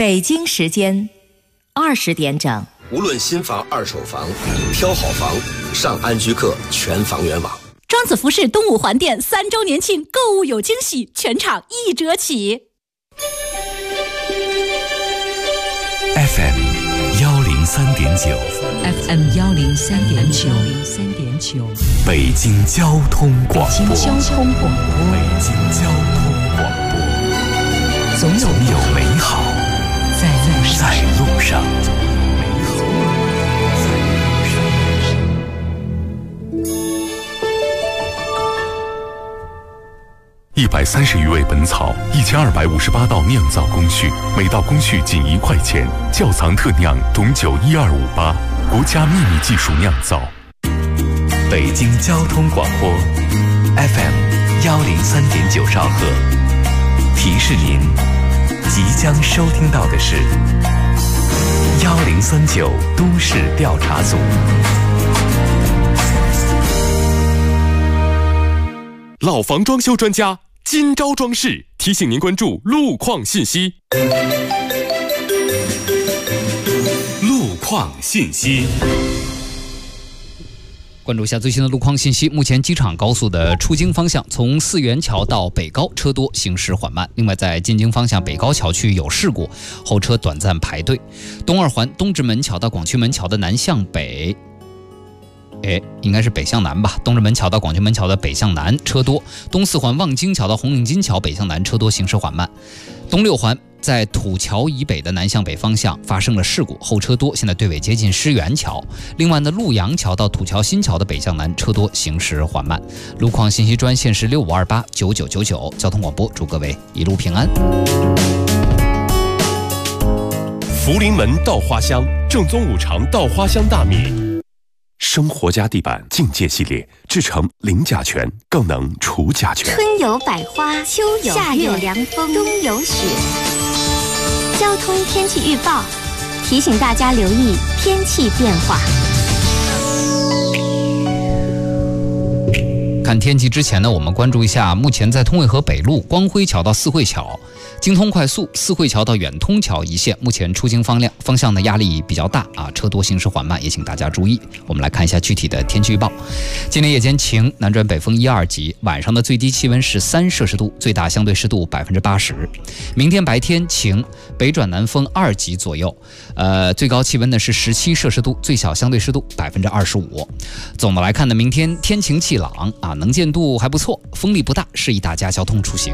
北京时间20点整。 无论新房、二手房，挑好房，上安居客全房源网。 庄子服饰东五环店3周年庆，购物有惊喜，全场1折起。 FM 103.9 FM 103.9 北京交通广播。 北京交通广播。 北京交通广播。总有美好在路上。130余味本草，1258道酿造工序，每道工序仅1块钱。窖藏特酿董酒1258，国家秘密技术酿造。北京交通广播 FM 103.9兆赫，提示您即将收听到的是1039都市调查组。 老房装修专家今朝装饰提醒您关注路况信息。路况信息， 关注一下最新的路况信息。目前机场高速的出京方向，从四元桥到北高车多，行驶缓慢。另外，在进京方向北高桥区有事故，后车短暂排队。东二环东直门桥到广渠门桥的南向北。应该是北向南吧。东直门桥到广渠门桥的北向南车多，东四环望京桥到红领巾桥北向南车多，行驶缓慢。东六环在土桥以北的南向北方向发生了事故，后车多，现在队尾接近狮园桥。另外呢，陆阳桥到土桥新桥的北向南车多，行驶缓慢。路况信息专线是65289999，交通广播祝各位一路平安。 福临门稻花香，正宗五常稻花香大米。生活家地板境界系列制成零甲醛，更能除甲醛。 春有百花，秋有夏有凉风，冬有雪。交通天气预报提醒大家留意天气变化。 看天气之前呢，我们关注一下目前在通惠河北路光辉桥到四惠桥、京通快速四惠桥到远通桥一线，目前出京方向的压力比较大啊，车多行驶缓慢，也请大家注意。我们来看一下具体的天气预报。今天夜间晴，南转北风1、2级，晚上的最低气温是3摄氏度，最大相对湿度80%。明天白天晴，北转南风2级左右，最高气温呢是17摄氏度，最小相对湿度25%。总的来看呢，明天天晴气朗啊，能见度还不错，风力不大，适宜大家交通出行。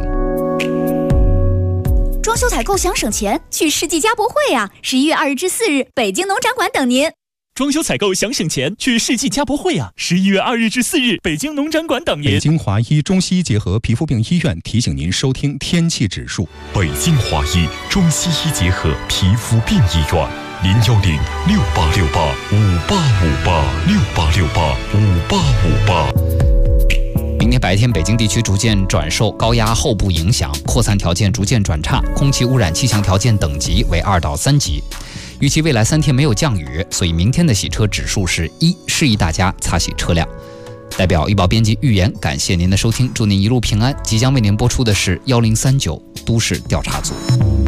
装修采购想省钱，去世纪家博会啊！11月2日至4日，北京农展馆等您。 装修采购想省钱，去世纪家博会啊！11月2日至4日，北京农展馆等您。 北京华医中西医结合皮肤病医院提醒您收听天气指数。 北京华医中西医结合皮肤病医院，0106868585858，688585858。 明天白天，北京地区逐渐转受高压后部影响，扩散条件逐渐转差，空气污染气象条件等级为2到3级。预计未来3天没有降雨，所以明天的洗车指数是1，适宜大家擦洗车辆。代表预报编辑预言，感谢您的收听，祝您一路平安。即将为您播出的是1039都市调查组。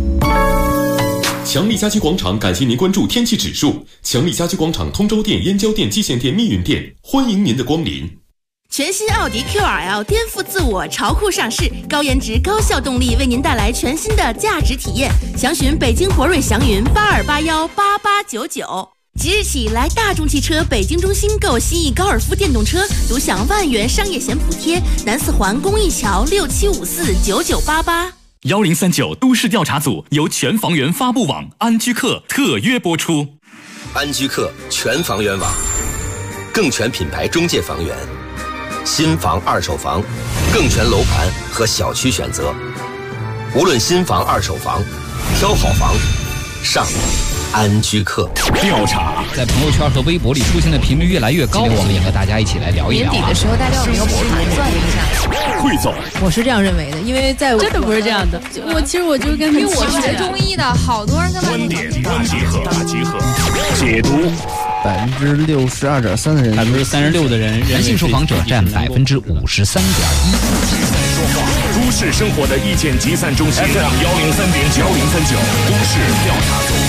强力家居广场感谢您关注天气指数。强力家居广场通州店、燕郊店、蓟县店、密云店，欢迎您的光临。 全新奥迪 QRL 颠覆自我，潮酷上市，高颜值高效动力为您带来全新的价值体验。详询北京博瑞祥云82818899。即日起来大众汽车北京中心购新逸高尔夫电动车，独享万元商业险补贴。南四环公益桥67549988。 1039都市调查组由全房源发布网安居客特约播出。 安居客全房源网，更全品牌中介房源，新房、二手房，更全楼盘和小区选择。无论新房、二手房，挑好房，上安居客。 调查在朋友圈和微博里出现的频率越来越高，我们也和大家一起来聊一聊。 年底的时候，大家有没有盘算一下？ 汇总， 我是这样认为的，因为在我真的不是这样的。其实我就跟因为我学中医的，好多人跟观点大集合，解读。 62.3%的人 ，36%的人，男性受访者占53.1%。 都市生活的意见集散中心 FM 103.9都市调查组。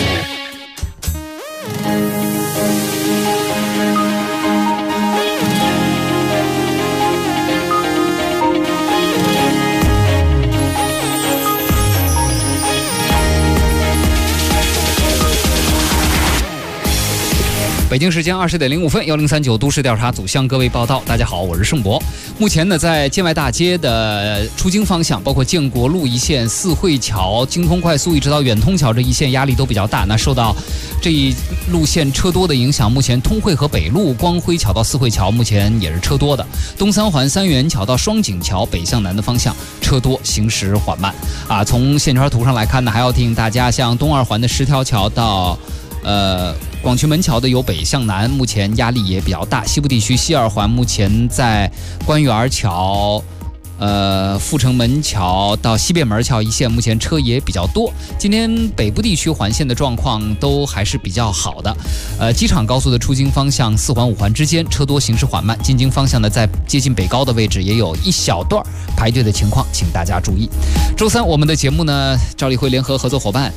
北京时间20点05分，1039都市调查组向各位报道。大家好，我是盛博。目前呢，在建外大街的出京方向，包括建国路一线、四惠桥、京通快速一直到远通桥这一线压力都比较大。那受到这一路线车多的影响，目前通惠河北路光辉桥到四惠桥目前也是车多的。东三环三元桥到双井桥北向南的方向车多，行驶缓慢。从线圈图上来看呢，还要提醒大家，像东二环的十条桥到广渠门桥的由北向南，目前压力也比较大。西部地区西二环目前在官园桥、阜成门桥到西便门桥一线，目前车也比较多。今天北部地区环线的状况都还是比较好的。机场高速的出京方向4环5环之间车多，行驶缓慢。进京方向呢，在接近北高的位置也有一小段排队的情况，请大家注意。周三我们的节目呢，赵丽会联合合作伙伴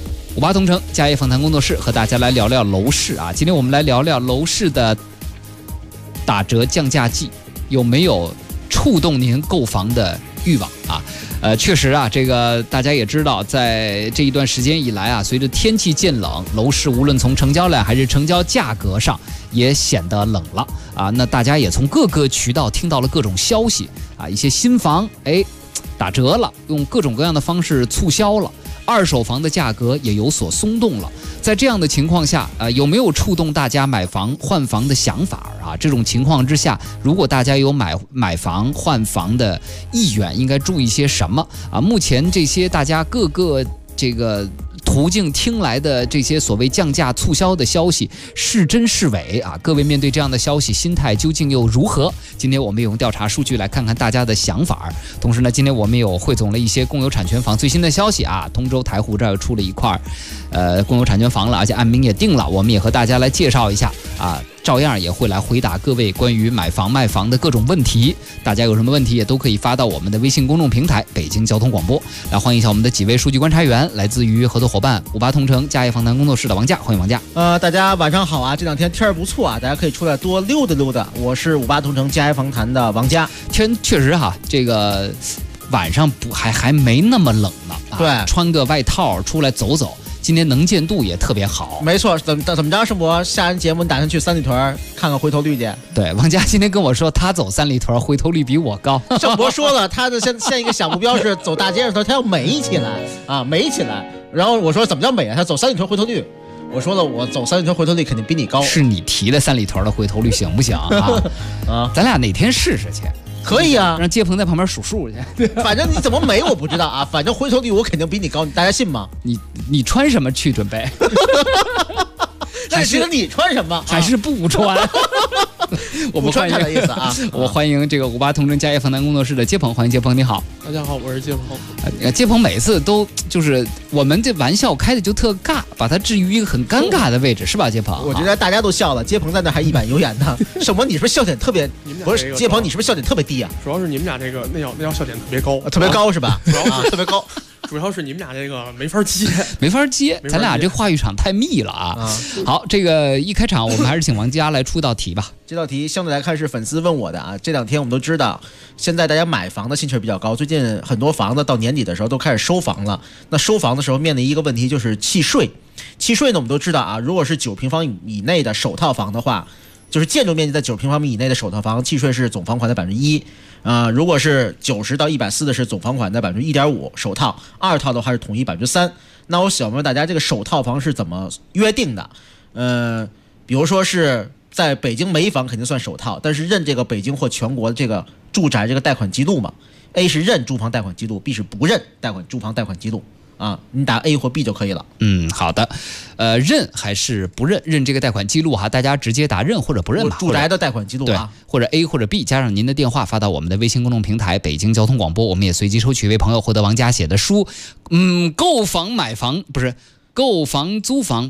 58同城家业访谈工作室和大家来聊聊楼市啊。今天我们来聊聊楼市的打折降价季有没有触动您购房的欲望啊？确实啊，这个大家也知道，在这一段时间以来啊，随着天气渐冷，楼市无论从成交量还是成交价格上也显得冷了啊。那大家也从各个渠道听到了各种消息啊，一些新房打折了，用各种各样的方式促销了。二手房的价格也有所松动了，在这样的情况下，有没有触动大家买房换房的想法啊？这种情况之下，如果大家有买房换房的意愿，应该注意些什么啊？目前这些大家各个这个途径听来的这些所谓降价促销的消息是真是伪啊？各位面对这样的消息，心态究竟又如何？今天我们用调查数据来看看大家的想法。同时呢，今天我们有汇总了一些公有产权房最新的消息啊。通州台湖这儿又出了一块公有产权房了，而且案名也定了，我们也和大家来介绍一下啊。照样也会来回答各位关于买房卖房的各种问题，大家有什么问题也都可以发到我们的微信公众平台北京交通广播。来欢迎一下我们的几位数据观察员，来自于合作伙伴58同城家业访谈工作室的王佳，欢迎王佳。 大家晚上好啊，这两天天儿不错啊，大家可以出来多溜达溜达。我是58同城家业访谈的王佳。 天确实哈，这个晚上还没那么冷呢， 对， 穿个外套出来走走。今天能见度也特别好， 没错。怎么着，盛博下完节目你打算去三里屯看看回头率去？ 对，王佳今天跟我说他走三里屯回头率比我高。 盛博说了，他的现一个小目标是走大街上的时候他要美起来啊，美起来。然后我说怎么叫美啊？他走三里屯回头率。我说了，我走三里屯回头率肯定比你高。 是你提的三里屯的回头率行不行啊？咱俩哪天试试去？ 可以啊， 让街鹏在旁边数数去。 反正你怎么美我不知道啊，反正回头率我肯定比你高，大家信吗？ 你穿什么去准备？ 还是你穿什么？ 还是不穿？我们欢迎的意思啊！ 我欢迎这个58同城家业访谈工作室的街鹏，欢迎街鹏，你好。 大家好，我是街鹏。 街鹏每次都就是我们这玩笑开的就特尬，把他置于一个很尴尬的位置，是吧，街鹏？ 我觉得大家都笑了，街鹏在那还一板有眼呢。盛博，你是不是笑点特别？不是，街鹏，你是不是笑点特别低啊？ 主要是你们俩这个那要笑点特别高， 特别高是吧？特别高。 主要是你们俩这个没法接， 咱俩这话语场太密了啊！好，这个一开场我们还是请王佳来出道题吧。 这道题相对来看是粉丝问我的啊。这两天我们都知道，现在大家买房的兴趣比较高，最近很多房子到年底的时候都开始收房了。那收房的时候面临一个问题就是契税。契税呢，我们都知道啊，如果是9平方米以内的首套房的话，就是建筑面积在9平方米以内的首套房，契税是总房款的1%。如果是90到140的是总房款的1.5%，首套；二套的话是统一3%。那我想问大家，这个首套房是怎么约定的？比如说是在北京没房肯定算首套，但是认这个北京或全国的这个住宅这个贷款记录嘛 ？A 是认住房贷款记录 ，B 是不认住房贷款记录。你打 A 或 B 就可以了。 好的。认还是不认？认这个贷款记录哈，大家直接打认或者不认吧。 住宅的贷款记录对，或者 A 或者 B 加上您的电话发到我们的微信公众平台北京交通广播，我们也随机抽取一位朋友获得王佳写的书。购房买房不是，购房租房不对。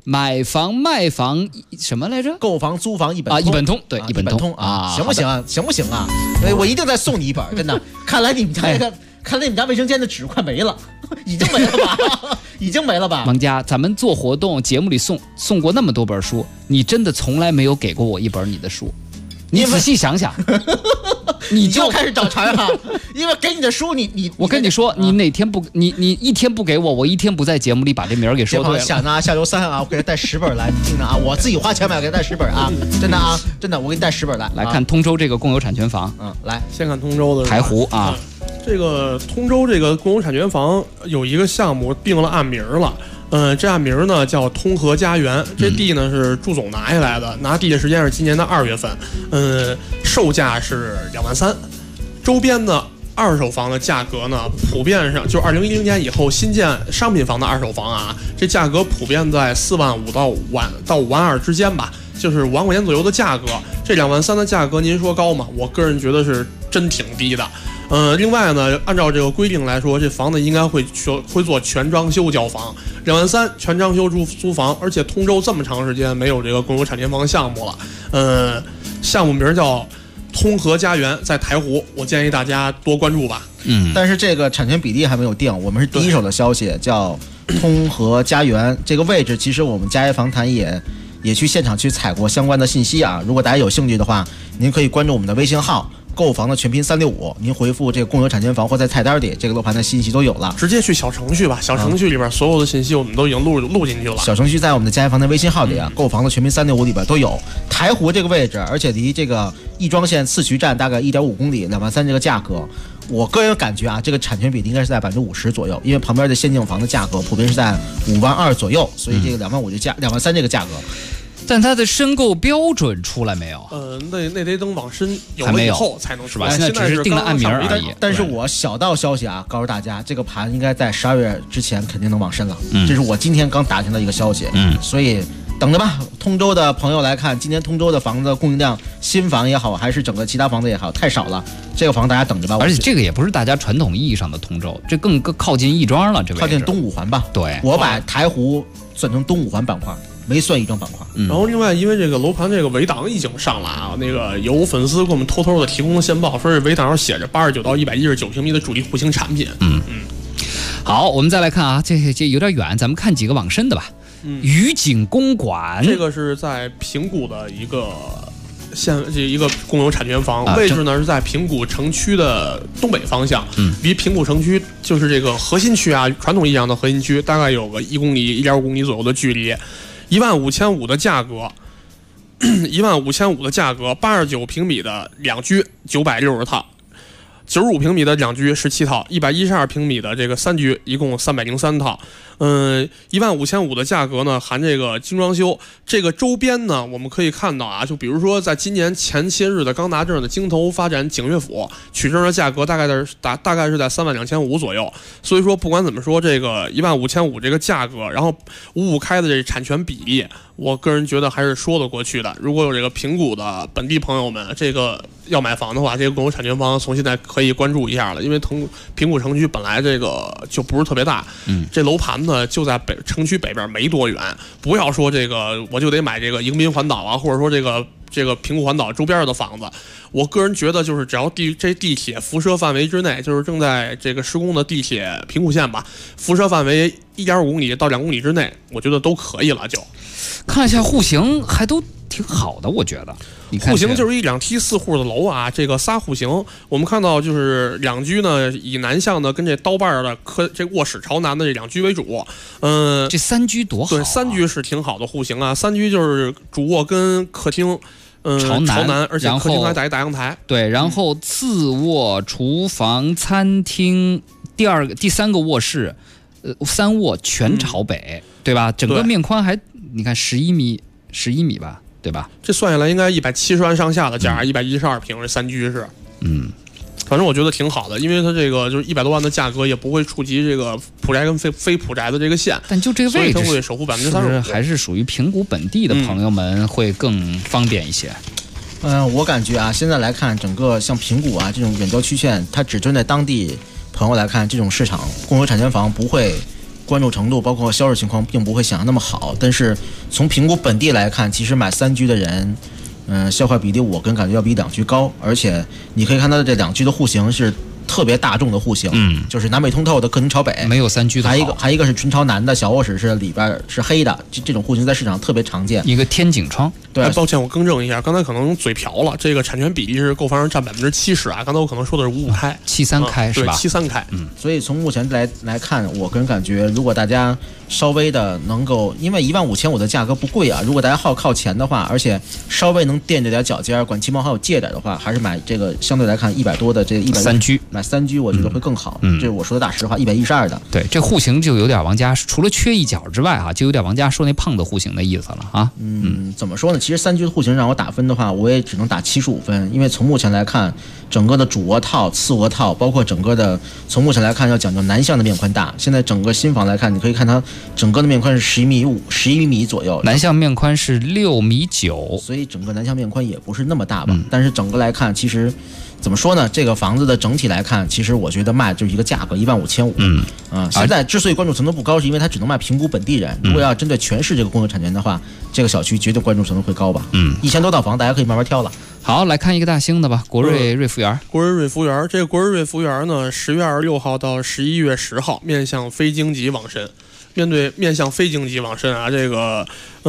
买房卖房什么来着？ 购房租房一本通啊，一本通，对， 一本通啊，行不行啊？行不行啊？我一定再送你一本，真的。看来你们家看来你们家卫生间的纸快没了，已经没了吧？已经没了吧？ 王佳，咱们做活动节目里送过那么多本书，你真的从来没有给过我一本你的书。你仔细想想， 你就开始找茬哈，因为给你的书你我跟你说，你哪天不你一天不给我，我一天不在节目里把这名儿给说对了。 想呢，下周3啊，我给他带10本来，你听着啊，我自己花钱买，给他带10本啊，真的啊，真的，我给你带10本来。 来看通州这个共有产权房， 来先看通州的台湖啊， 这个通州这个共有产权房有一个项目定了案名了。这案名呢叫通和家园，这地呢是祝总拿下来的，拿地的时间是今年的2月份，售价是2万3，周边的二手房的价格呢，普遍上就2010年以后新建商品房的二手房啊，这价格普遍在4万5到5万2之间吧，就是5万块钱左右的价格。这2万3的价格，您说高吗？我个人觉得是真挺低的。另外呢，按照这个规定来说，这房子应该会做全装修交房，2万3全装修租房，而且通州这么长时间没有这个共有产权房项目了，项目名叫通和家园，在台湖，我建议大家多关注吧。 但是这个产权比例还没有定，我们是第一手的消息，叫通和家园这个位置，其实我们佳业房坛也去现场去采过相关的信息啊。如果大家有兴趣的话，您可以关注我们的微信号。购房的全拼365，您回复这个共有产权房或在菜单里，这个楼盘的信息都有了。 直接去小程序吧，小程序里边所有的信息我们都已经录进去了。 小程序在我们的佳业房的微信号里啊，购房的全拼365里边都有。台湖这个位置，而且离这个亦庄线次渠站大概1.5公里，2万3这个价格，我个人感觉啊，这个产权比例应该是在50%左右，因为旁边的限定房的价格普遍是在5万2左右，所以这个2万3这个价格。 但它的申购标准出来没有？ 那得等往深有了以后才能是吧？现在只是定了案名而已。 但是我小道消息啊，告诉大家，这个盘应该在12月之前肯定能往深了。这是我今天刚打听到一个消息。所以等着吧。通州的朋友来看，今年通州的房子供应量，新房也好，还是整个其他房子也好，太少了。这个房大家等着吧。 而且这个也不是大家传统意义上的通州，这更靠近亦庄了。这靠近东五环吧？ 对， 我把台湖算成东五环板块。没算亦庄板块。 然后另外，因为这个楼盘这个围档已经上了啊，那个有粉丝给我们偷偷的提供了线报，说是围档上写着89到119平米的主力户型产品。 好，我们再来看啊，这有点远，咱们看几个往深的吧。愉景公馆， 这个是在平谷的一个共有产权房，位置呢是在平谷城区的东北方向，离平谷城区就是这个核心区啊，传统意义上的核心区，大概有个1公里、1.5公里左右的距离，15500的价格，15500的价格，89平米的两居960套。95平米的两居17套，112平米的这个三居一共303套。15500的价格呢，含这个精装修。这个周边呢，我们可以看到啊，就比如说在今年前些日子刚拿证的京投发展景悦府取证的价格大概是在32500左右。所以说不管怎么说，这个15500这个价格，然后55开的这产权比例，我个人觉得还是说得过去的。如果有这个平谷的本地朋友们，这个要买房的话，这个共有产权房从现在可以关注一下了，因为平谷城区本来这个就不是特别大，这楼盘呢就在城区北边没多远。不要说这个我就得买这个迎宾环岛啊，或者说这个平谷环岛周边的房子，我个人觉得就是只要地铁辐射范围之内，就是正在这个施工的地铁平谷线吧，辐射范围1.5公里到2公里之内，我觉得都可以了。就看一下户型还都挺好的，我觉得。 户型就是1、2梯4户的楼啊，这个仨户型，我们看到就是两居呢，以南向的跟这刀把的这卧室朝南的这两居为主。 这三居多好啊。 对，三居是挺好的户型啊。三居就是主卧跟客厅，朝南，而且客厅还带一大阳台。 对，然后次卧、厨房、餐厅，第三个卧室，3卧全朝北，对吧？整个面宽还你看11米吧。对吧？ 这算下来应该170万上下的价，112平这三居是，反正我觉得挺好的，因为它这个就是100多万的价格也不会触及这个普宅跟非普宅的这个线。 但就这个位置， 会守护35%， 是不是还是属于平谷本地的朋友们会更方便一些？ 我感觉啊，现在来看整个像平谷啊这种远郊区县，它只针对当地朋友来看，这种市场共有产权房不会关注程度，包括销售情况，并不会想象那么好。但是从评估本地来看，其实买3居的人，销坏比例我感觉要比2居高，而且你可以看到这2居的户型是特别大众的户型，就是南北通透的客厅朝北， 没有3居的好。 还一个是群朝南的小卧室是里边是黑的，这种户型在市场特别常见。 一个天井窗。 对， 抱歉，我更正一下，刚才可能嘴瓢了。这个产权比例是购房人占70%啊，刚才我可能说的是55开 ，73开是吧？ 对，73开。 所以从目前来看，我个人感觉，如果大家稍微的能够，因为15500的价格不贵啊，如果大家靠前的话，而且稍微能垫着点脚尖，管期毛还有借点的话，还是买这个相对来看100多的这个 3居， 买3居我觉得会更好。这是我说的大实话，112的。 对，这户型就有点王家除了缺一角之外就有点王家说那胖的户型的意思了啊。 怎么说呢？其实3居的户型让我打分的话，我也只能打75分，因为从目前来看，整个的主卧套、次卧套，包括整个的，从目前来看要讲究南向的面宽大。现在整个新房来看，你可以看它整个的面宽是11米左右， 南向面宽是6.9米， 所以整个南向面宽也不是那么大吧。但是整个来看，其实怎么说呢？这个房子的整体来看，其实我觉得卖就是一个价格15500。现在之所以关注程度不高，是因为它只能卖评估本地人。如果要针对全市这个公有产权的话，这个小区绝对关注程度会高吧。1000多套房，大家可以慢慢挑了。 好，来看一个大兴的吧，国瑞瑞福园。 国瑞瑞福园，这个国瑞瑞福园呢，10月26号到11月10号，面向非京级网申。面向非京级网申啊，这个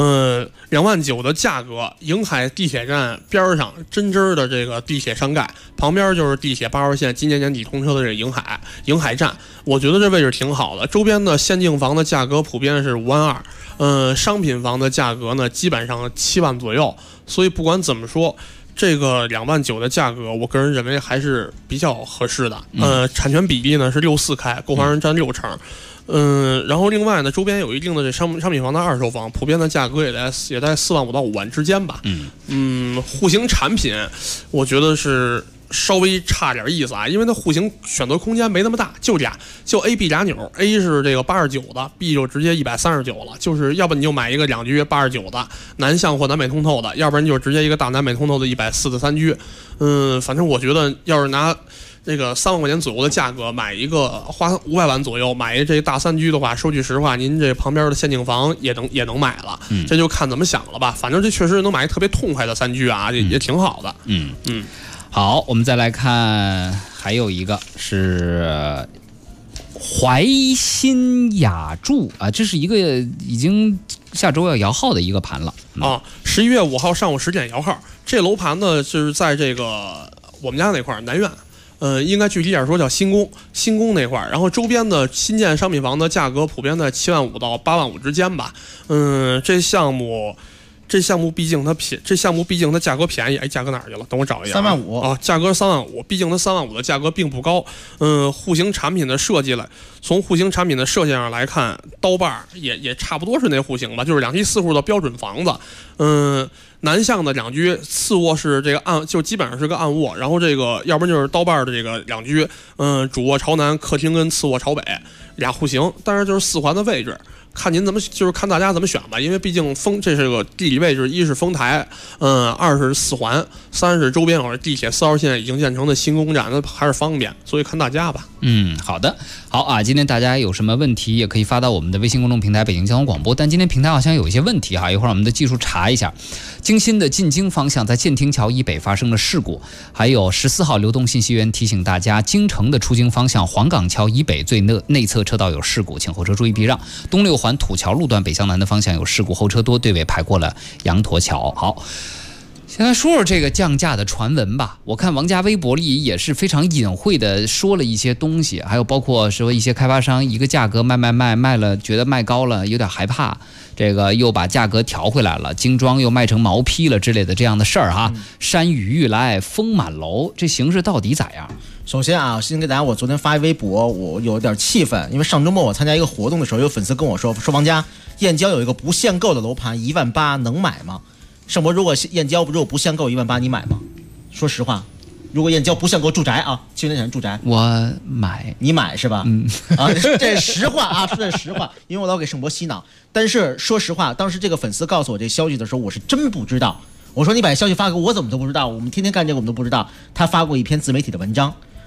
2万9的价格，迎海地铁站边上针织的这个地铁上盖，旁边就是地铁8号线今年年底通车的这个迎海站，我觉得这位置挺好的。周边的限定房的价格普遍是5万2，商品房的价格呢基本上7万左右，所以不管怎么说，这个2万9的价格，我个人认为还是比较合适的。产权比例呢是64开，购房人占60%。然后另外呢，周边有一定的这商品房的二手房，普遍的价格也在4万5到5万之间吧。户型产品，我觉得是稍微差点意思啊，因为它户型选择空间没那么大，就 A、B 俩钮 ，A 是这个89的 ，B 就直接139了，就是要不你就买一个2居89的南向或南北通透的，要不然你就直接一个大南北通透的140的3居。反正我觉得要是拿这个3万块钱左右的价格买一个，花500万左右买这大3居的话，说句实话，您这旁边的限定房也能买了，这就看怎么想了吧。反正这确实能买一特别痛快的3居啊，也挺好的。 好，我们再来看，还有一个是怀新雅筑啊，这是一个已经下周要摇号的一个盘了 11月5号上午10点摇号。这楼盘呢就是在这个我们家那块南苑。应该具体点说叫新宫那块儿，然后周边的新建商品房的价格普遍在7万5到8万5之间吧。这项目毕竟它价格便宜，价格哪儿去了？等我找一下。 3万5 啊，价格3万5，毕竟它3万5的价格并不高。户型产品的设计从户型产品的设计上来看，刀把也差不多是那户型吧，就是2梯4户的标准房子。南向的2居，次卧是这个就基本上是个暗卧，然后这个要不然就是刀把的这个2居，主卧朝南，客厅跟次卧朝北俩户型，但是就是4环的位置。看您看大家怎么选吧，因为毕竟这是个地理位置，一是丰台，2是4环，3是周边有地铁4号线已经建成的新宫站，那还是方便，所以看大家吧。 好的，好啊，今天大家有什么问题也可以发到我们的微信公众平台北京交通广播，但今天平台好像有一些问题一会儿我们的技术查一下。京新的进京方向在建亭桥以北发生了事故，还有14号流动信息员提醒大家，京城的出京方向黄岗桥以北最内侧车道有事故，请后车注意避让。东6环土桥路段北向南的方向有事故，后车多，队尾排过了羊驼桥。好，现在说说这个降价的传闻吧。我看王家微博里也是非常隐晦的说了一些东西，还有包括说一些开发商一个价格卖了，觉得卖高了有点害怕，这个又把价格调回来了，精装又卖成毛坯了之类的这样的事儿哈。山雨欲来风满楼，这形势到底咋样？ 首先啊，先给大家，我昨天发一微博，我有点气愤，因为上周末我参加一个活动的时候，有粉丝跟我说王家燕郊有一个不限购的楼盘1万8，能买吗？盛博，如果燕郊不限购1万8，你买吗？说实话，如果燕郊不限购住宅啊，青年产住宅， 我买， 你买是吧？这是实话啊，说的是实话，因为我老给盛博洗脑。但是说实话，当时这个粉丝告诉我这消息的时候，我是真不知道。我说你把消息发给我怎么都不知道？我们天天干这个我们都不知道。他发过一篇自媒体的文章。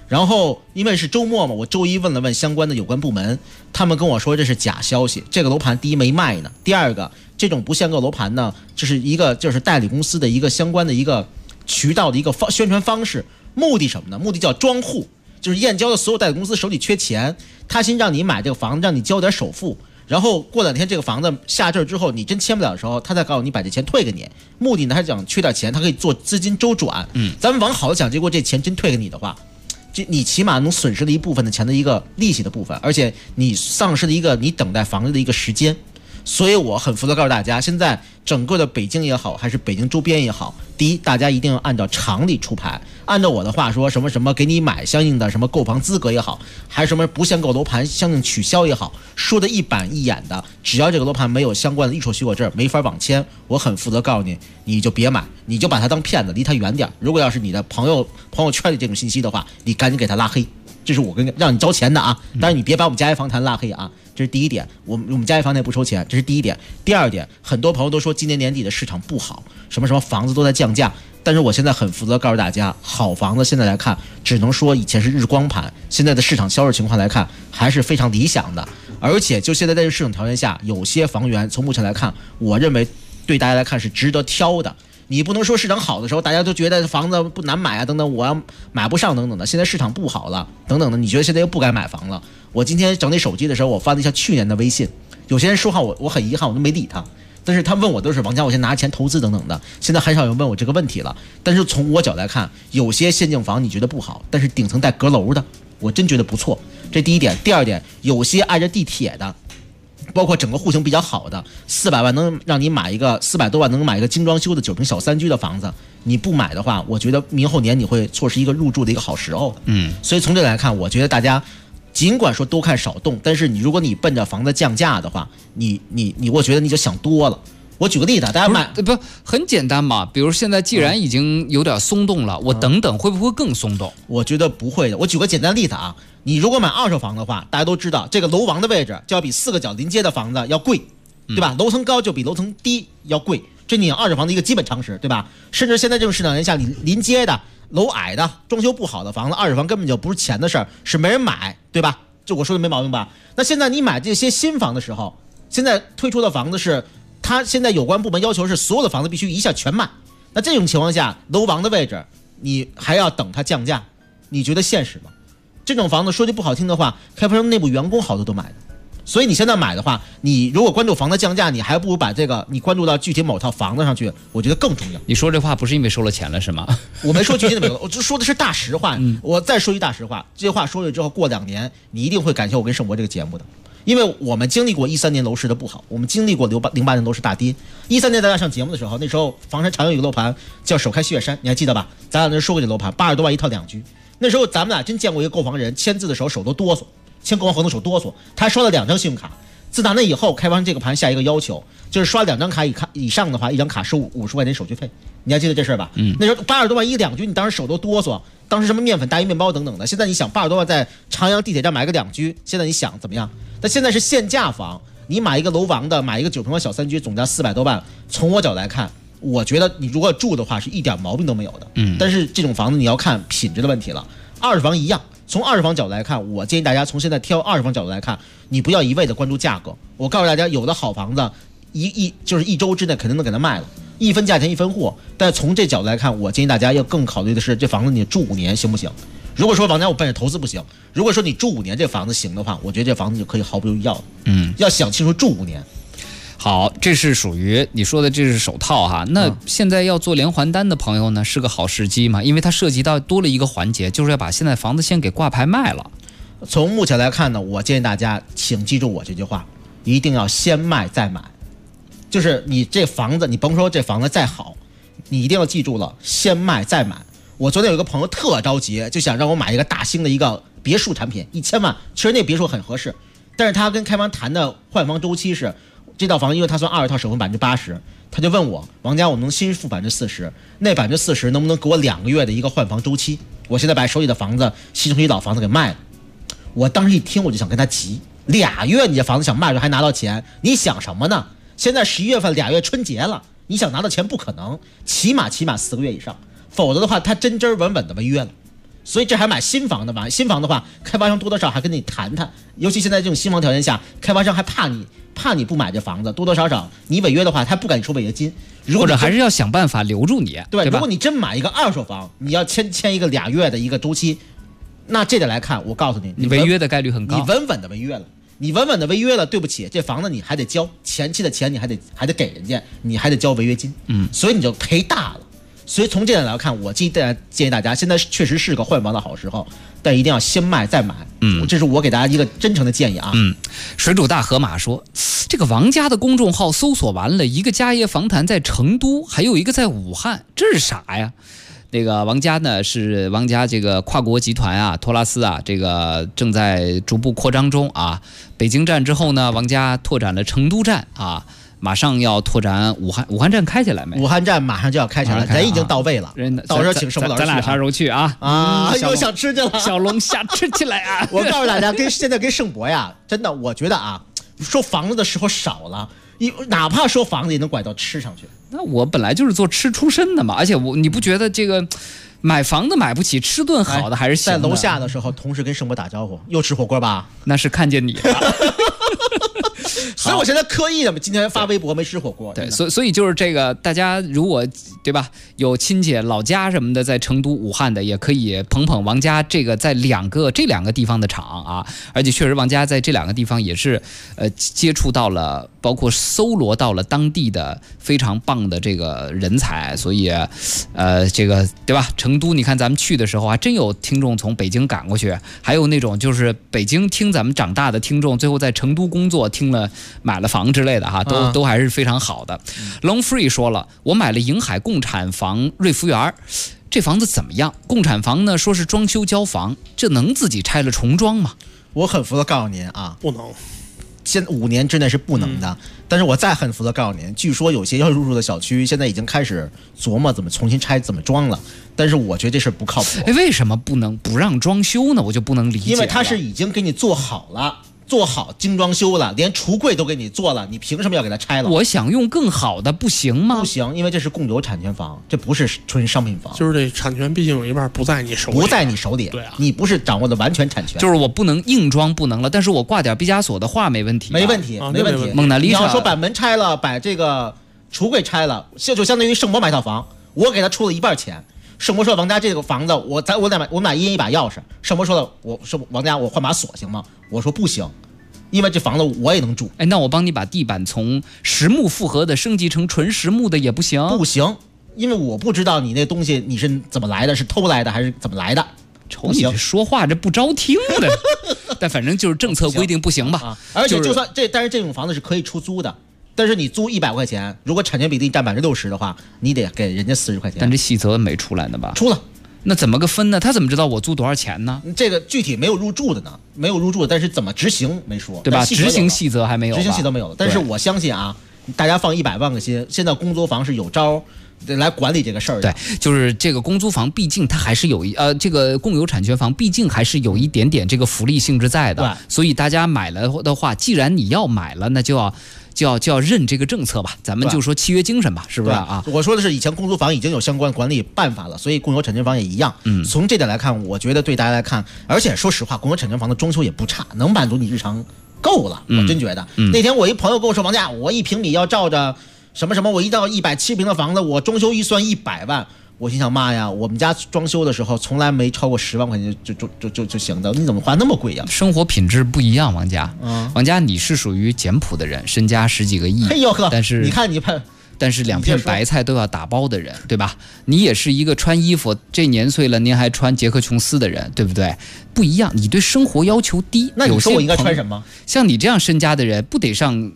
然后因为是周末嘛，我周一问了问相关的有关部门，他们跟我说这是假消息，这个楼盘第一没卖呢，第二个这种不限购楼盘呢，这是一个就是代理公司的一个相关的一个渠道的一个宣传方式，目的什么呢？目的叫装户，就是燕郊的所有代理公司手里缺钱，他先让你买这个房子，让你交点首付，然后过2天这个房子下阵之后，你真签不了的时候，他再告诉你把这钱退给你。目的呢，他讲缺点钱，他可以做资金周转。咱们往好的讲，结果这钱真退给你的话，这你起码能损失了一部分的钱的一个利息的部分，而且你丧失了一个你等待房子的一个时间。所以我很负责告诉大家，现在整个的北京也好，还是北京周边也好，第一，大家一定要按照常理出牌，按照我的话说，什么给你买相应的什么购房资格也好，还是什么不限购楼盘相应取消也好，说的一板一眼的，只要这个楼盘没有相关的预售许可证，没法网签，我很负责告诉你，你就别买，你就把它当骗子，离它远点。如果要是你的朋友圈里这种信息的话，你赶紧给他拉黑。这是我跟让你交钱的啊，但是你别把我们家业房坛拉黑啊，这是第一点。我们家业房坛不收钱，这是第一点。第二点，很多朋友都说今年年底的市场不好，什么房子都在降价，但是我现在很负责告诉大家，好房子现在来看，只能说以前是日光盘，现在的市场销售情况来看还是非常理想的。而且就现在在这个市场条件下，有些房源从目前来看，我认为对大家来看是值得挑的。你不能说市场好的时候，大家都觉得房子不难买啊，等等，我要买不上等等的。现在市场不好了，等等的，你觉得现在又不该买房了。我今天整理手机的时候，我翻了一下去年的微信，有些人说话我很遗憾，我都没理他。但是他问我都是王家，我先拿钱投资等等的。现在很少有人问我这个问题了。但是从我角度来看，有些限境房你觉得不好，但是顶层带阁楼的，我真觉得不错。这第一点。第二点，有些挨着地铁的。包括整个户型比较好的，400万能让你买一个400多万能买一个精装修的9平小3居的房子，你不买的话，我觉得明后年你会错失一个入住的一个好时候。所以从这来看，我觉得大家尽管说多看少动，但是如果你奔着房子降价的话，我觉得你就想多了。我举个例子，大家买不很简单嘛？比如现在既然已经有点松动了，我等等会不会更松动？ 我觉得不会的。我举个简单例子啊，你如果买二手房的话，大家都知道这个楼王的位置就要比4个角临街的房子要贵，对吧？楼层高就比楼层低要贵，这你二手房的一个基本常识，对吧？甚至现在这种市场下，临街的楼矮的装修不好的房子，二手房根本就不是钱的事儿，是没人买，对吧？这我说的没毛病吧？那现在你买这些新房的时候，现在推出的房子是。他现在有关部门要求是所有的房子必须一下全卖，那这种情况下，楼王的位置你还要等它降价，你觉得现实吗？这种房子说句不好听的话，开发商内部员工好多都买的，所以你现在买的话，你如果关注房子降价，你还不如把这个你关注到具体某套房子上去，我觉得更重要。 你说这话不是因为收了钱了是吗？ 我没说具体的没有，我就说的是大实话。我再说一大实话，这些话说了之后，过2年你一定会感谢我跟盛博这个节目的。因为我们经历过13年楼市的不好，我们经历过08年楼市大跌。13年咱俩上节目的时候，那时候房山常有一个楼盘叫首开西岳山，你还记得吧？咱俩那时候说过这楼盘，80多万一套2居。那时候咱们俩真见过一个购房人签字的时候手都哆嗦，签购房合同手哆嗦，他还刷了2张信用卡。自打那以后，开发商这个盘下一个要求，就是刷2张卡以上的话，1张卡收50块钱手续费。你还记得这事儿吧？那时候80多万一2居，你当时手都哆嗦。当时什么面粉、大鱼面包等等的，现在你想80多万在长阳地铁站买个2居，现在你想怎么样？但现在是限价房，你买一个楼王的，买一个9平方小3居，总价400多万。从我角度来看，我觉得你如果住的话是一点毛病都没有的。但是这种房子你要看品质的问题了。二手房一样，从二手房角度来看，我建议大家从现在挑二手房角度来看，你不要一味的关注价格。我告诉大家，有的好房子就是1周之内肯定能给它卖了。1分价钱1分货，但从这角度来看，我建议大家要更考虑的是，这房子你住5年行不行？如果说王家我奔着投资不行，如果说你住5年这房子行的话，我觉得这房子就可以毫不犹豫要了。要想清楚住5年。 好，这是属于你说的，这是首套哈。那现在要做连环单的朋友呢，是个好时机嘛？因为它涉及到多了一个环节，就是要把现在房子先给挂牌卖了。 从目前来看呢，我建议大家请记住我这句话，一定要先卖再买。就是你这房子，你甭说这房子再好，你一定要记住了，先卖再买。我昨天有一个朋友特着急，就想让我买一个大兴的一个别墅产品，1000万，其实那别墅很合适，但是他跟开发商谈的换房周期是，这套房因为他算2套首付80%，他就问我王家，我能新付40%，那40%能不能给我2个月的一个换房周期？我现在把手里的房子新城区老房子给卖了。我当时一听我就想跟他急，2月你这房子想卖出还拿到钱，你想什么呢？现在11月份2月春节了，你想拿到钱不可能，起码4个月以上，否则的话他真稳稳的违约了。 所以这还买新房的吧？新房的话，开发商多多少还跟你谈谈，尤其现在这种新房条件下，开发商还怕你不买这房子，多多少少你违约的话，他不敢收违约金， 或者还是要想办法留住你， 对吧？ 如果你真买一个二手房，你要签一个2月的一个周期，那这点来看，我告诉你， 你违约的概率很高， 你稳稳的违约了。你稳稳的违约了，对不起，这房子你还得交前期的钱，你还得给人家，你还得交违约金，所以你就赔大了。所以从这点来看，我建议大家，现在确实是个换房的好时候，但一定要先卖再买。这是我给大家一个真诚的建议啊。 水煮大河马说，这个王家的公众号搜索完了，一个家业访谈在成都，还有一个在武汉，这是啥呀？那个王家呢，是王家这个跨国集团啊，托拉斯啊，这个正在逐步扩张中啊。北京站之后呢，王家拓展了成都站啊，马上要拓展武汉站开起来没？ 武汉站马上就要开起来，人已经到位了。到时候请什么老师？ 咱俩啥时候去啊？ 又想吃去了， 小龙虾吃起来啊！ 我告诉大家，现在跟盛博呀，真的，我觉得啊，说房子的时候少了。哪怕说房子也能拐到吃上去。 那我本来就是做吃出身的嘛，而且你不觉得这个买房子买不起，吃顿好的还是行的。 在楼下的时候，同事跟盛博打招呼，又吃火锅吧？ 那是看见你了。 所以我现在刻意的今天发微博没吃火锅。 对，所以就是这个，大家如果对吧，有亲戚老家什么的在成都、武汉的，也可以捧捧王家这个在这两个地方的厂啊，而且确实王家在这2个地方也是接触到了，包括搜罗到了当地的非常棒的这个人才，所以这个对吧？成都你看咱们去的时候还真有听众从北京赶过去，还有那种就是北京听咱们长大的听众，最后在成都工作听了买了房之类的哈，都还是非常好的。Long Free 说了，我买了迎海共产房瑞福园，这房子怎么样？共产房呢说是装修交房，这能自己拆了重装吗？ 我很服的告诉您啊， 不能。 现5年之内是不能的，但是我再很服的告诉您，据说有些要入住的小区现在已经开始琢磨怎么重新拆、怎么装了。但是我觉得这事不靠谱。 为什么不让装修呢？我就不能理解了。 因为它是已经给你做好了。做好精装修了，连橱柜都给你做了，你凭什么要给它拆了？ 我想用更好的，不行吗？ 不行，因为这是共有产权房，这不是纯商品房。 就是这产权毕竟有一半不在你手里， 不在你手里。 对啊， 你不是掌握的完全产权。 就是我不能硬装不能了，但是我挂点毕加索的画没问题。 没问题，没问题。 蒙娜丽莎， 你要说把门拆了，把这个橱柜拆了，就相当于盛博买套房，我给他出了一半钱。盛博说王家这个房子，我买一人一把钥匙。盛博说了，我说王家我换把锁行吗？我说不行。因为这房子我也能住， 那我帮你把地板从实木复合的升级成纯实木的也不行？ 不行，因为我不知道你那东西你是怎么来的，是偷来的还是怎么来的？ 瞅你这说话这不招听的，但反正就是政策规定不行吧？ 而且就算但是这种房子是可以出租的，但是你租100块钱，如果产权比例占60%的话，你得给人家40块钱。 但这细则没出来呢吧？ 出了。 那怎么个分呢？他怎么知道我租多少钱呢？ 这个具体没有入住的呢，没有入住，但是怎么执行没说， 对吧？执行细则还没有， 执行细则没有了。但是我相信啊，大家放100万个心，现在公租房是有招来管理这个事儿的。 对，就是这个公租房，毕竟它还是有这个共有产权房，毕竟还是有一点点这个福利性质在的。所以大家买了的话，既然你要买了，那就要认这个政策吧，咱们就说契约精神吧，是不是啊？ 我说的是以前公租房已经有相关管理办法了，所以共有产权房也一样。从这点来看，我觉得对大家来看，而且说实话，共有产权房的装修也不差，能满足你日常够了。我真觉得，那天我一朋友跟我说，王家，我1平米要照着什么什么，我一到170平的房子，我装修预算100万。我心想，妈呀，我们家装修的时候从来没超过10万块钱就行的，你怎么花那么贵呀？ 生活品质不一样，王家。王家，你是属于简朴的人，身家10几个亿， 嘿呦呵， 但是你看但是2片白菜都要打包的人，对吧？你也是一个穿衣服这年岁了，您还穿杰克琼斯的人，对不对？不一样，你对生活要求低。 那你说我应该穿什么？ 像你这样身家的人，不得上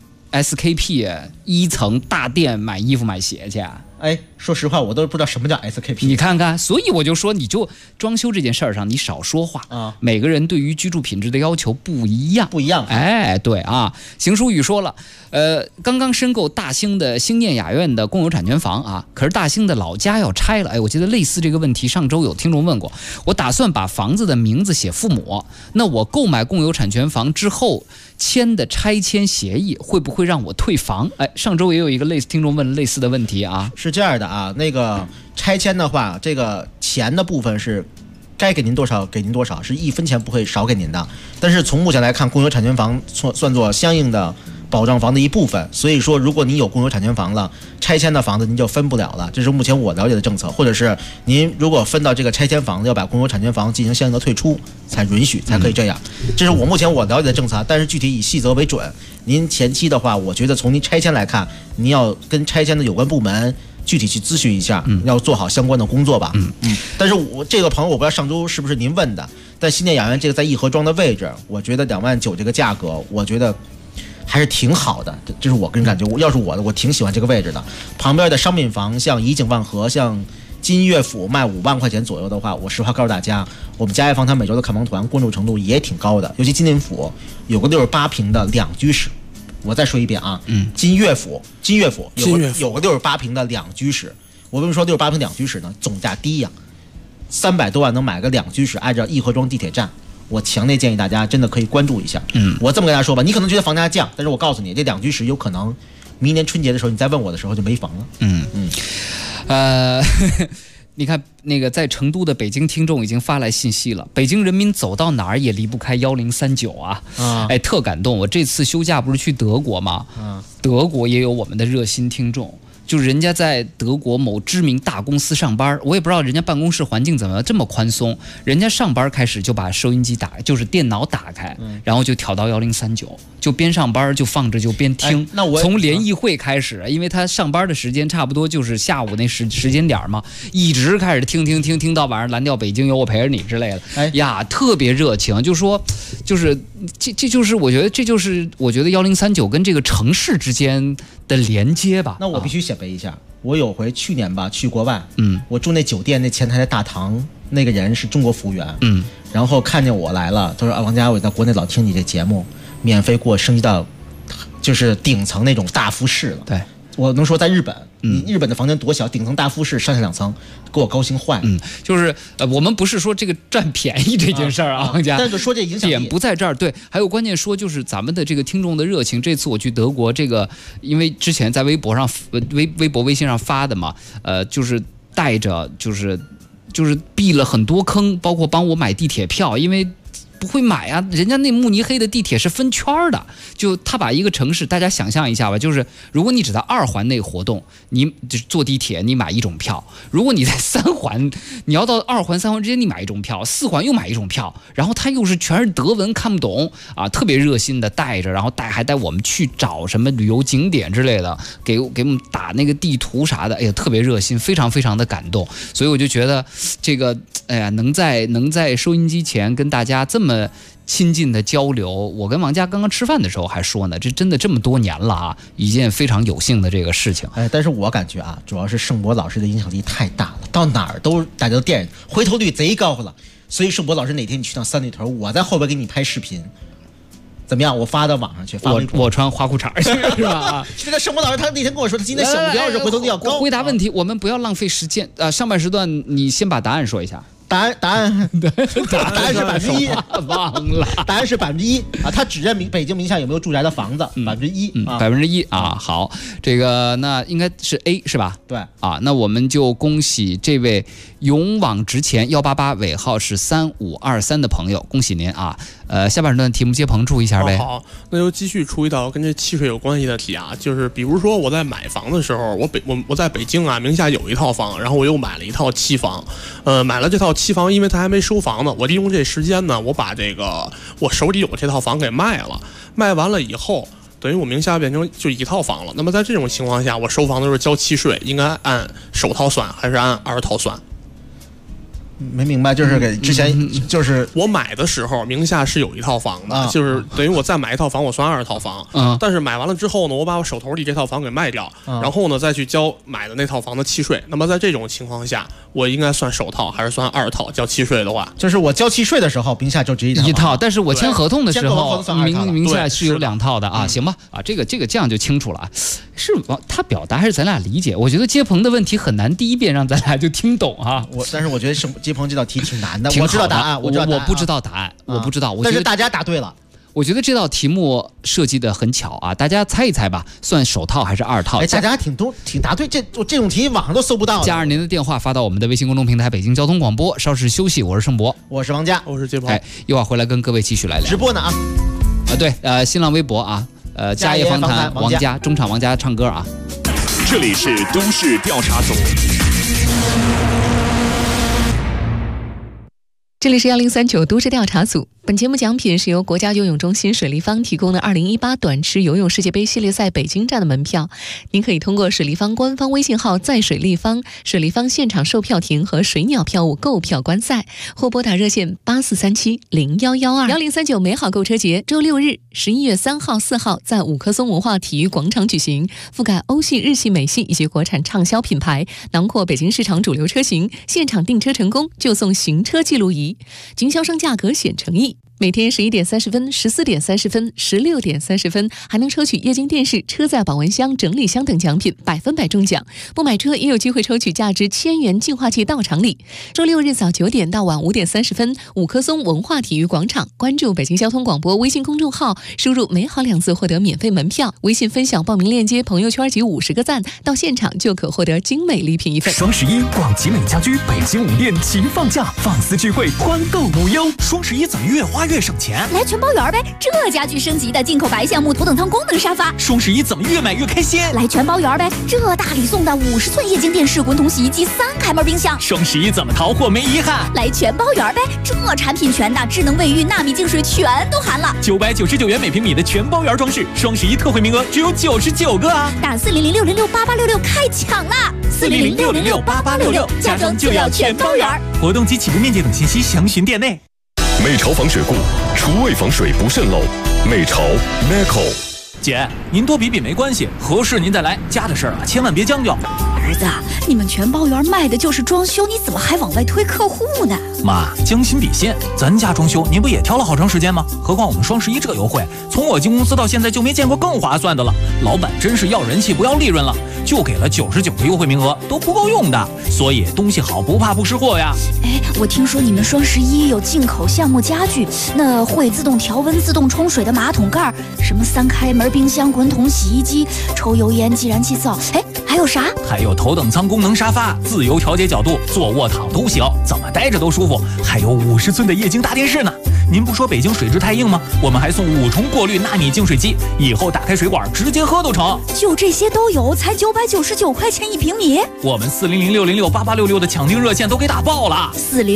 SKP 1层大店买衣服买鞋去啊？ 哎，说实话，我都不知道什么叫 SKP。 你看看，所以我就说，你就装修这件事儿上，你少说话啊。每个人对于居住品质的要求不一样， 不一样。 哎，对啊。邢书宇说了，刚刚申购大兴的兴念雅苑的共有产权房啊，可是大兴的老家要拆了。哎，我记得类似这个问题，上周有听众问过。我打算把房子的名字写父母，那我购买共有产权房之后签的拆迁协议会不会让我退房？哎，上周也有一个听众问类似的问题啊。 是这样的啊，那个拆迁的话，这个钱的部分是该给您多少给您多少，是1分钱不会少给您的。但是从目前来看，共有产权房算作相应的保障房的一部分，所以说如果您有共有产权房了，拆迁的房子您就分不了了，这是目前我了解的政策。或者是您如果分到这个拆迁房子，要把共有产权房进行相应的退出才允许，才可以这样。这是我目前我了解的政策，但是具体以细则为准。您前期的话，我觉得从您拆迁来看，您要跟拆迁的有关部门具体去咨询一下，要做好相关的工作吧。但是我这个朋友我不知道上周是不是您问的，但新店雅苑这个在颐和庄的位置，我觉得2万9这个价格，我觉得还是挺好的，这是我个人感觉。要是我的，我挺喜欢这个位置的。旁边的商品房，像怡景万和、像金悦府卖5万块钱左右的话，我实话告诉大家，我们家业房它每周的看房团关注程度也挺高的。尤其金林府有个68平的2居室，我再说一遍啊，金悦府有个68平的2居室。我为什么说68平2居室呢？总价低呀，300多万能买个2居室，挨着颐和庄地铁站。我强烈建议大家真的可以关注一下。我这么跟大家说吧，你可能觉得房价降，但是我告诉你，这2居室有可能明年春节的时候你再问我的时候就没房了。你看那个在成都的北京听众已经发来信息了，北京人民走到哪儿也离不开1039啊！哎，特感动。我这次休假不是去德国吗？德国也有我们的热心听众。就是人家在德国某知名大公司上班，我也不知道人家办公室环境怎么这么宽松。人家上班开始就把收音机就是电脑打开，然后就调到1039，就边上班就放着就边听。 那我从联谊会开始，因为他上班的时间差不多就是下午那时间点嘛，一直开始听到晚上蓝调北京有我陪着你之类的。呀，特别热情，就说就是这就是我觉得1039跟这个城市之间的连接吧。 那我必须显摆一下，我有回去年吧去国外，我住那酒店那前台的大堂，那个人是中国服务员，然后看见我来了，他说王家，我在国内老听你这节目，免费给我升级到就是顶层那种大复式了。 对， 我能说在日本，日本的房间多小，顶层大复式，上下2层，给我高兴坏了。 就是我们不是说这个占便宜这件事儿啊，王家， 但是说这影响力点不在这儿。对，还有关键说就是咱们的这个听众的热情。这次我去德国，这个因为之前在微博上、微信上发的嘛，就是带着就是避了很多坑，包括帮我买地铁票，因为不会买啊，人家那慕尼黑的地铁是分圈的，就他把一个城市，大家想象一下吧，就是如果你只在2环内活动，你坐地铁你买一种票；如果你在3环，你要到2环3环之间你买一种票，4环又买一种票，然后他又是全是德文看不懂啊，特别热心的带着，然后还带我们去找什么旅游景点之类的，给我们打那个地图啥的，哎呀，特别热心，非常非常的感动。所以我就觉得这个，哎呀，能在收音机前跟大家这么亲近的交流，我跟王家刚刚吃饭的时候还说呢，这真的这么多年了啊，一件非常有幸的这个事情。 但是我感觉啊，主要是盛博老师的影响力太大了，到哪儿都大家都惦记，回头率贼高了。所以盛博老师哪天你去趟三里屯，我在后边给你拍视频，怎么样？我发到网上去， 我穿花裤衩去是吧？ 这个盛博老师他那天跟我说，他今天小目标是回头率要高。 回答问题，我们不要浪费时间。上半时段你先把答案说一下。 答案是1%， 忘了。 答案是1%啊！他只认北京名下有没有住宅的房子，1%，1% 啊。好，这个那应该是 A 是吧？ 对啊，那我们就恭喜这位勇往直前188尾号是3523的朋友，恭喜您啊！下半段题目接鹏出一下呗。 好，那就继续出一道跟这契税有关系的题啊，就是比如说我在买房的时候，我在北京啊名下有一套房，然后我又买了一套期房，买了这套期房，因为它还没收房呢，我利用这时间呢，我把这个我手里有这套房给卖了，卖完了以后，等于我名下变成就一套房了。那么在这种情况下，我收房的时候交契税，应该按首套算还是按2套算？ 没明白，就是给之前就是我买的时候名下是有一套房的，就是等于我再买一套房，我算2套房。但是买完了之后呢，我把我手头里这套房给卖掉，然后呢再去交买的那套房的契税。那么在这种情况下，我应该算首套还是算2套？交契税的话， 就是我交契税的时候名下就只一套， 但是我签合同的时候名下是有2套的啊。行吧，啊，这个这样就清楚了啊。是他表达还是咱俩理解？我觉得接鹏的问题很难第一遍让咱俩就听懂啊。 但是我觉得接鹏这道题挺难的。我知道答案，我不知道答案， 我不知道。 但是大家答对了。 我觉得这道题目设计的很巧啊，大家猜一猜吧，算首套还是二套？ 哎，大家挺答对，这种题网上都搜不到。 加上您的电话发到我们的微信公众平台北京交通广播。稍事休息，我是盛博， 我是王佳， 我是杰鹏。 哎，一会儿回来跟各位继续来聊直播呢啊。 对，新浪微博啊，家业访谈王佳，中场王佳唱歌啊。 这里是都市调查组。 这里是1039都市调查组。本节目奖品是由国家游泳中心水立方提供的2018短池游泳世界杯系列赛北京站的门票。您可以通过水立方官方微信号在水立方、水立方现场售票亭和水鸟票务购票观赛，或拨打热线843701121039美好购车节周6日11月3号、4号在五棵松文化体育广场举行，覆盖欧系、日系、美系以及国产畅销品牌，囊括北京市场主流车型，现场订车成功就送行车记录仪，经销商价格显诚意。每天11点30分、14点30分、16点30分，还能抽取液晶电视、车载保温箱、整理箱等奖品，100%中奖。不买车也有机会抽取价值1000元净化器到场礼。周6日早9点到晚5点30分，五棵松文化体育广场，关注北京交通广播微信公众号，输入美好2字获得免费门票。微信分享报名链接，朋友圈及50个赞，到现场就可获得精美礼品一份。 双11广集美家居北京5店齐放假，放肆聚会，欢购无忧。双11怎么越花越省钱？ 来全包圆呗！这家具升级的进口白橡木头等舱功能沙发。 双11怎么越买越开心？ 来全包圆呗！这大礼送的50寸液晶电视、滚筒洗衣机、3开门冰箱。 双11怎么淘货没遗憾？ 来全包圆呗！这产品全的，智能卫浴、纳米净水全都含了。 999元每平米的全包圆装饰，双11特惠名额只有99个啊！ 打40060688666开抢啦！40060688666，家装就要全包圆。 活动及起步面积等信息详询店内。 美潮防水库，厨卫防水不渗漏。美潮 Meco。 姐，您多比比没关系，合适您再来。家的事儿啊，千万别将就。 儿子，你们全包圆卖的就是装修，你怎么还往外推客户呢？ 妈，将心比心，咱家装修您不也挑了好长时间吗？何况我们双11这优惠，从我进公司到现在就没见过更划算的了。老板真是要人气不要利润了，就给了99个优惠名额，都不够用的。所以东西好不怕不识货呀。 哎，我听说你们双11有进口橡木家具，那会自动调温、自动冲水的马桶盖，什么3开门冰箱、滚筒洗衣机、抽油烟计燃器灶，哎，还有啥？ 还有头等舱功能沙发，自由调节角度，坐卧躺都行，怎么待着都舒服。还有50寸的液晶大电视呢。您不说北京水质太硬吗？我们还送5重过滤纳米净水机，以后打开水管直接喝都成。 就这些都有，才999块钱1平米。 我们40060688666的抢订热线都给打爆了。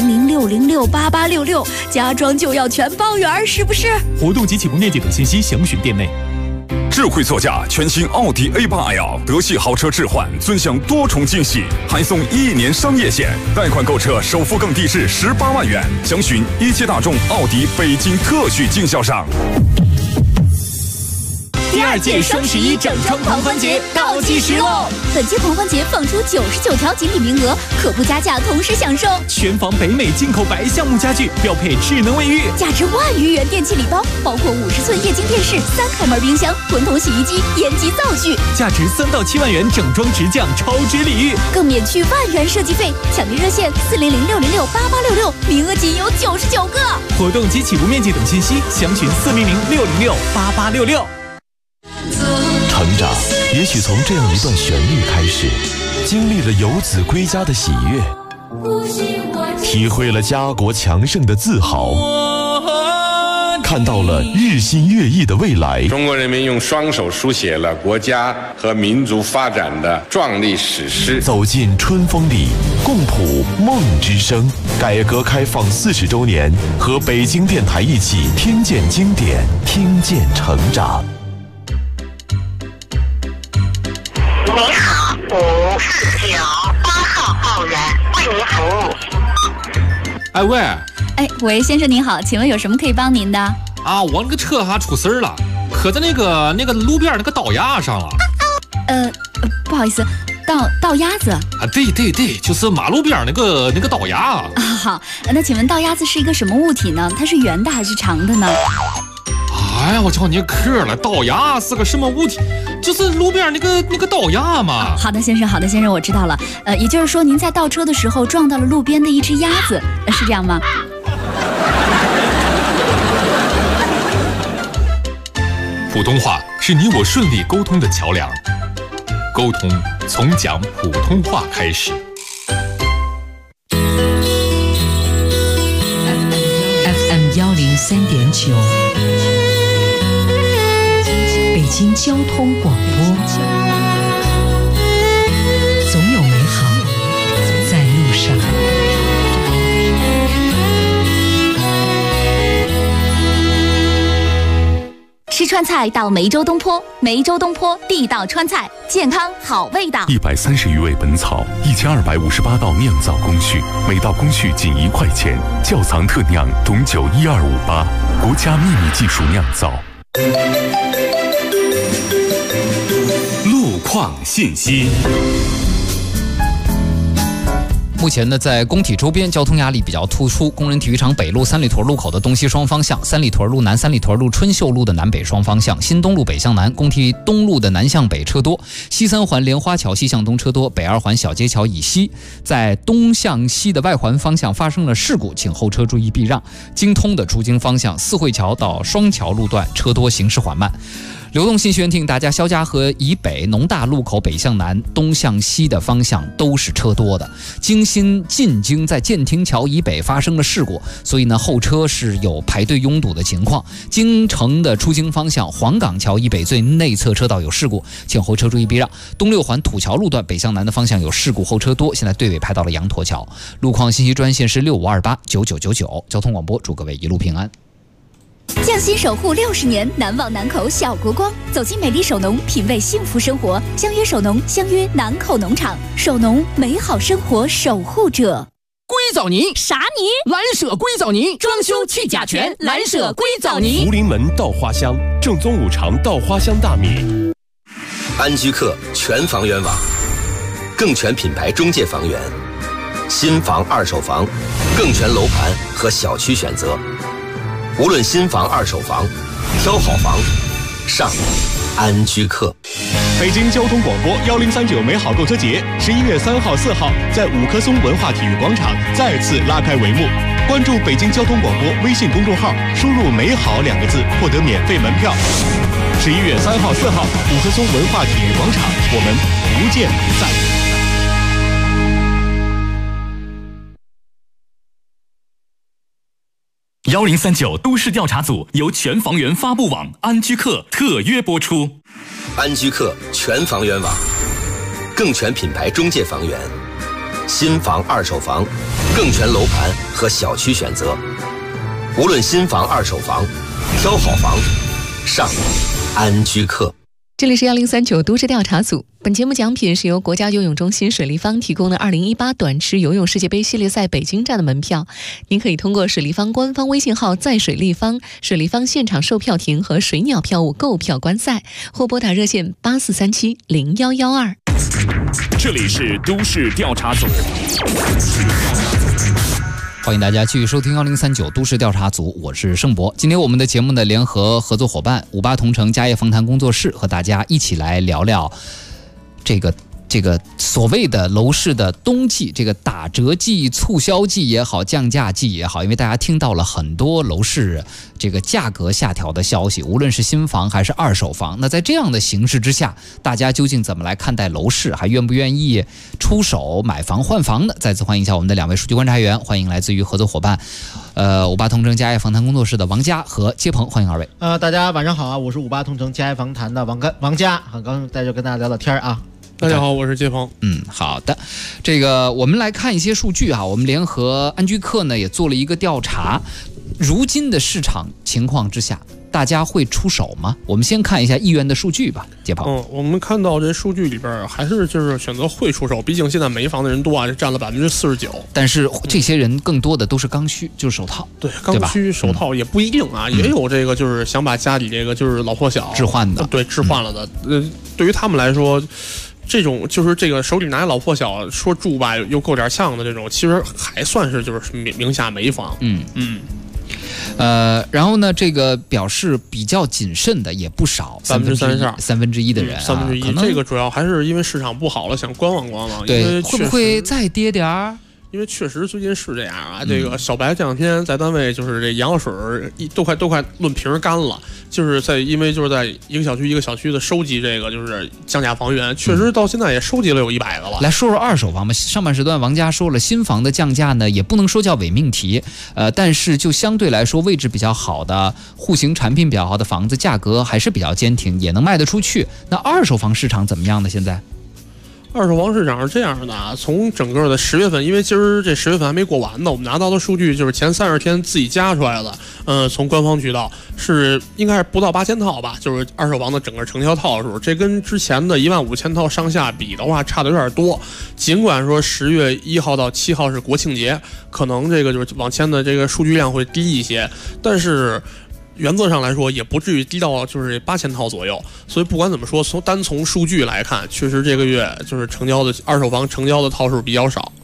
40060688666，家装就要全包圆，是不是？ 活动及起步面积等信息详询店内。 智慧座驾，全新奥迪 A8L， 德系豪车置换，尊享多重惊喜，还送1年商业险，贷款购车首付更低至18万元。详询一汽大众奥迪北京特许经销商。 第2届双11整装狂欢节倒计时喽！ 本届狂欢节放出99条锦鲤名额，可不加价同时享受全房北美进口白橡木家具，标配智能卫浴， 价值1万余元电器礼包，包括50寸液晶电视、3开门冰箱、滚筒洗衣机、烟机灶具， 价值3到7万元整装直降超值礼遇， 更免去1万元设计费。抢订热线40060688666，名额仅有99个。 活动及起步面积等信息详询40060688666。 成长也许从这样一段旋律开始，经历了游子归家的喜悦，体会了家国强盛的自豪，看到了日新月异的未来。 中国人民用双手书写了国家和民族发展的壮丽史诗。 走进春风里，共谱梦之声。改革开放40周年，和北京电台一起听见经典，听见成长。 您好，549，8号报员为您服务。 哎喂， 喂，先生您好，请问有什么可以帮您的？ 啊，我那个车还出事儿了，磕在那个路边那个道牙上了。 不好意思，道鸭子啊？ 对，就是马路边那个道牙啊。 好，那请问道鸭子是一个什么物体呢？它是圆的还是长的呢？ 哎呀，我叫你磕了，道牙是个什么物体？就是路边那个道牙嘛。 好的，先生，我知道了。也就是说您在倒车的时候撞到了路边的一只鸭子，是这样吗？ 普通话是你我顺利沟通的桥梁，沟通从讲普通话开始。 FM 103.9，北京交通广播，总有美好在路上。 吃川菜到梅州东坡，梅州东坡地道川菜，健康好味道。 130余味本草，1258道酿造工序，每道工序仅1块钱，窖藏特酿董酒12588，国家秘密技术酿造。 路况信息。 目前呢，在工体周边交通压力比较突出，工人体育场北路三里屯路口的东西双方向，三里屯路南、三里屯路春秀路的南北双方向，新东路北向南、工体东路的南向北车多，西三环莲花桥西向东车多，北二环小街桥以西，在东向西的外环方向发生了事故，请后车注意避让。京通的出京方向，四惠桥到双桥路段车多，行驶缓慢。流动信息提醒大家，肖家河以北农大路口北向南、东向西的方向都是车多的。京新进京在建亭桥以北发生了事故，所以呢后车是有排队拥堵的情况。京城的出京方向，黄岗桥以北最内侧车道有事故，请后车注意避让。东六环土桥路段北向南的方向有事故，后车多，现在队尾排到了羊驼桥。路况信息专线是65289999。交通广播，祝各位一路平安。 匠心守护60年，难忘南口小国光。走进美丽首农，品味幸福生活。相约首农，相约南口农场。首农，美好生活守护者。 硅藻泥啥泥？ 蓝舍硅藻泥，装修去甲醛，蓝舍硅藻泥。 福临门稻花香，正宗5常稻花香大米。 安居客全房源网，更全品牌中介房源，新房、二手房，更全楼盘和小区选择。无论新房、二手房，挑好房，上安居客。 北京交通广播1039美好购车节11月3号、4号在五棵松文化体育广场再次拉开帷幕。关注北京交通广播微信公众号，输入“美好”2个字，获得免费门票。11月3号、4号，五棵松文化体育广场，我们不见不散。 1039都市调查组由全房源发布网安居客特约播出。 安居客全房源网，更全品牌中介房源，新房、二手房，更全楼盘和小区选择。无论新房、二手房，挑好房，上安居客。 这里是1039都市调查组，本节目奖品是由国家游泳中心水立方提供的2018短池游泳世界杯系列赛北京站的门票。您可以通过水立方官方微信号在水立方、水立方现场售票亭和水鸟票务购票观赛，或拨打热线84370112。 这里是都市调查组。 欢迎大家继续收听1039都市调查组，我是盛博。今天我们的节目呢，联合合作伙伴58同城家业访谈工作室，和大家一起来聊聊这个所谓的楼市的冬季，这个打折季、促销季也好，降价季也好，因为大家听到了很多楼市这个价格下调的消息，无论是新房还是二手房。那在这样的形势之下，大家究竟怎么来看待楼市，还愿不愿意出手买房换房呢？再次欢迎一下我们的2位数据观察员，欢迎来自于合作伙伴58同城家业访谈工作室的王佳和接鹏，欢迎2位。 大家晚上好啊，我是58同城家业访谈的王佳，很高兴在这跟大家聊聊天啊。 大家好，我是接鹏。 好的，这个我们来看一些数据啊。我们联合安居客呢也做了一个调查，如今的市场情况之下，大家会出手吗？我们先看一下意愿的数据吧，接鹏。 我们看到这数据里边还是就是选择会出手，毕竟现在没房的人多啊，占了49%。 但是这些人更多的都是刚需，就是首套。 对，刚需手套也不一定啊，也有这个就是想把家里这个就是老破小置换的， 对，置换了的。对于他们来说，这种就是这个手里拿老破小说住吧又够点呛的这种，其实还算是就是名下没房。 然后呢，这个表示比较谨慎的也不少，1/3的人 ，1/3，这个主要还是因为市场不好了，想观望观望。 对，会不会再跌点儿？ 因为确实最近是这样啊，这个小白这两天在单位就是这眼药水都快论瓶干了，就是因为就是在一个小区的收集这个就是降价房源，确实到现在也收集了有100个了。 来说说二手房吧，上半时段王佳说了，新房的降价呢也不能说叫伪命题，但是就相对来说位置比较好的、户型产品比较好的房子，价格还是比较坚挺，也能卖得出去。那二手房市场怎么样呢？现在？ 二手房市场是这样的啊，从整个的10月份，因为今儿这10月份还没过完呢，我们拿到的数据就是前30天自己加出来的，从官方渠道是应该是不到8000套吧，就是二手房的整个成交套数，这跟之前的15000套上下比的话差的有点多。尽管说10月1号到7号是国庆节，可能这个就是往前的这个数据量会低一些，但是原则上来说也不至于低到就是8000套左右，所以不管怎么说，从数据来看，确实这个月就是二手房成交的套数比较少。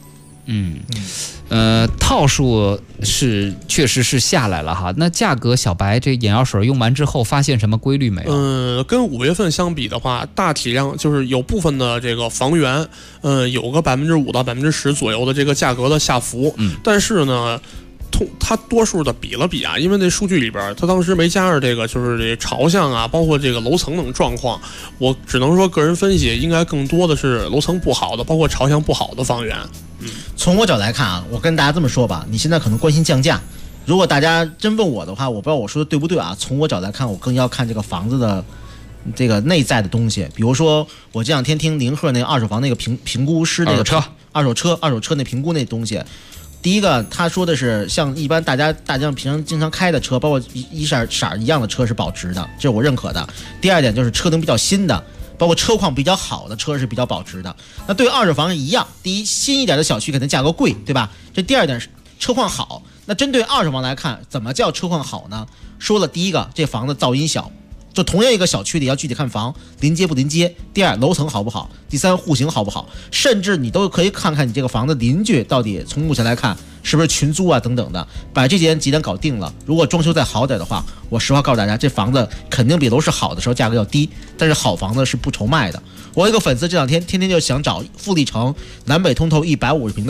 套数确实是下来了哈。那价格，小白这眼药水用完之后发现什么规律没有？ 跟5月份相比的话，大体量就是有部分的这个房源，有个5%到10%左右的这个价格的下浮，但是呢。它多数的比了比啊，因为那数据里边它当时没加上这个就是这朝向啊，包括这个楼层等状况，我只能说个人分析应该更多的是楼层不好的，包括朝向不好的房源。 从我角度来看啊，我跟大家这么说吧，你现在可能关心降价，如果大家真问我的话，我不知道我说的对不对啊。从我角度来看，我更要看这个房子的这个内在的东西，比如说我这两天听林鹤那个二手房那个评估师那个二手车那评估那东西。第一个，他说的是像一般大家平常经常开的车，包括一色一样的车是保值的，这是我认可的。第二点就是车龄比较新的，包括车况比较好的车是比较保值的。那对于二手房一样，第一，新一点的小区肯定价格贵，对吧？这第二点是车况好。那针对二手房来看，怎么叫车况好呢？说了第一个，这房子噪音小。就同样一个小区里要具体看房临街不临街，第二楼层好不好，第三户型好不好，甚至你都可以看看你这个房子邻居到底从目前来看是不是群租啊等等的，把这几点搞定了。如果装修再好点的话，我实话告诉大家，这房子肯定比楼市好的时候价格要低，但是好房子是不愁卖的。我有一个粉丝这两天天天就想找富力城南北通透150平的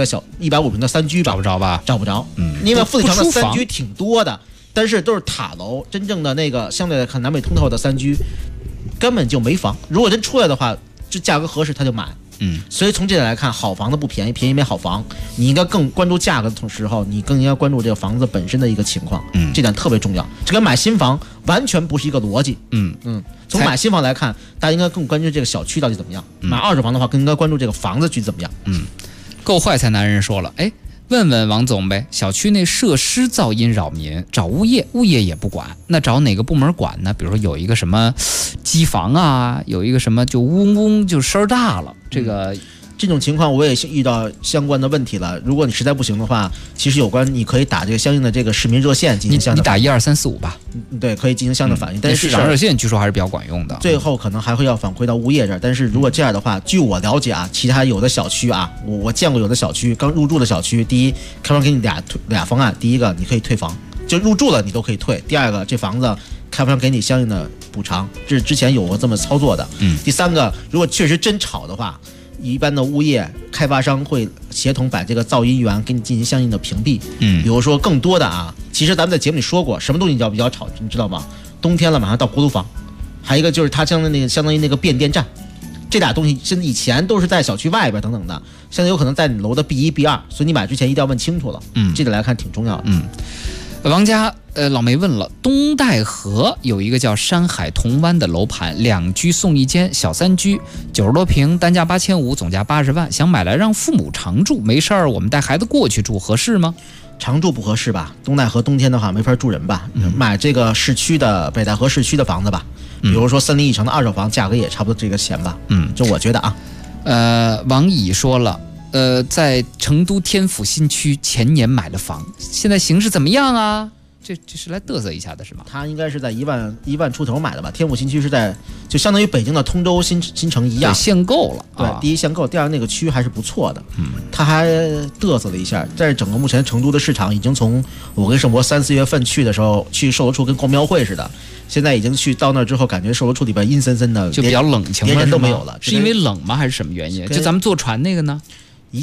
3居吧， 找不着吧？ 找不着，因为富力城的3居挺多的。但是都是塔楼，真正的那个相对来看南北通透的3居根本就没房。如果真出来的话，这价格合适他就买。所以从这点来看，好房子不便宜，便宜没好房。你应该更关注价格的同时候，你更应该关注这个房子本身的一个情况。这点特别重要。这跟买新房完全不是一个逻辑。从买新房来看，大家应该更关注这个小区到底怎么样。买二手房的话，更应该关注这个房子具体怎么样。 够坏才男人说了，哎。问问王总呗，小区内设施噪音扰民，找物业也不管，那找哪个部门管呢？比如说有一个什么机房啊，有一个什么就嗡嗡就声大了， 这种情况我也遇到相关的问题了。如果你实在不行的话，其实你可以打这个相应的这个市民热线进行相应的。 你打12345吧。对， 可以进行相应的反映。但是市场热线据说还是比较管用的。 最后可能还会要反馈到物业这儿。但是如果这样的话，据我了解啊，其他有的小区啊，我见过有的小区刚入住的小区，第一，开发商给你俩方案，第一个你可以退房，就入住了你都可以退；第二个，这房子开发商给你相应的补偿，这是之前有过这么操作的。第三个，如果确实真吵的话。一般的物业开发商会协同把这个噪音源给你进行相应的屏蔽。比如说更多的啊，其实咱们在节目里说过，什么东西叫比较吵，你知道吗？冬天了马上到锅炉房，还有一个就是它相当于那个变电站，这俩东西甚至以前都是在小区外边等等的，现在有可能在你楼的 B1、B2， 所以你买之前一定要问清楚了。这点来看挺重要的。 王家老梅问了，东戴河有一个叫山海同湾的楼盘，2居送1间，小3居，90多平，单价8500，总价80万，想买来让父母常住，没事儿，我们带孩子过去住合适吗？ 常住不合适吧？东戴河冬天的话没法住人吧？买这个市区的北戴河市区的房子吧，比如说森林一城的二手房，价格也差不多这个钱吧。就我觉得啊。 王乙说了。在成都天府新区前年买了房，现在形势怎么样啊？这是来嘚瑟一下的是吗？ 他应该是在1万出头买的吧？天府新区是在就相当于北京的通州新城一样， 限购了。 对，第一限购，第二那个区还是不错的。他还嘚瑟了一下，但是整个目前成都的市场已经从我跟盛博3、4月份去的时候去售楼处跟逛庙会似的，现在已经去到那之后，感觉售楼处里边阴森森的， 就比较冷清了， 连人都没有了。 是因为冷吗？还是什么原因？就咱们坐船那个呢？ 一样，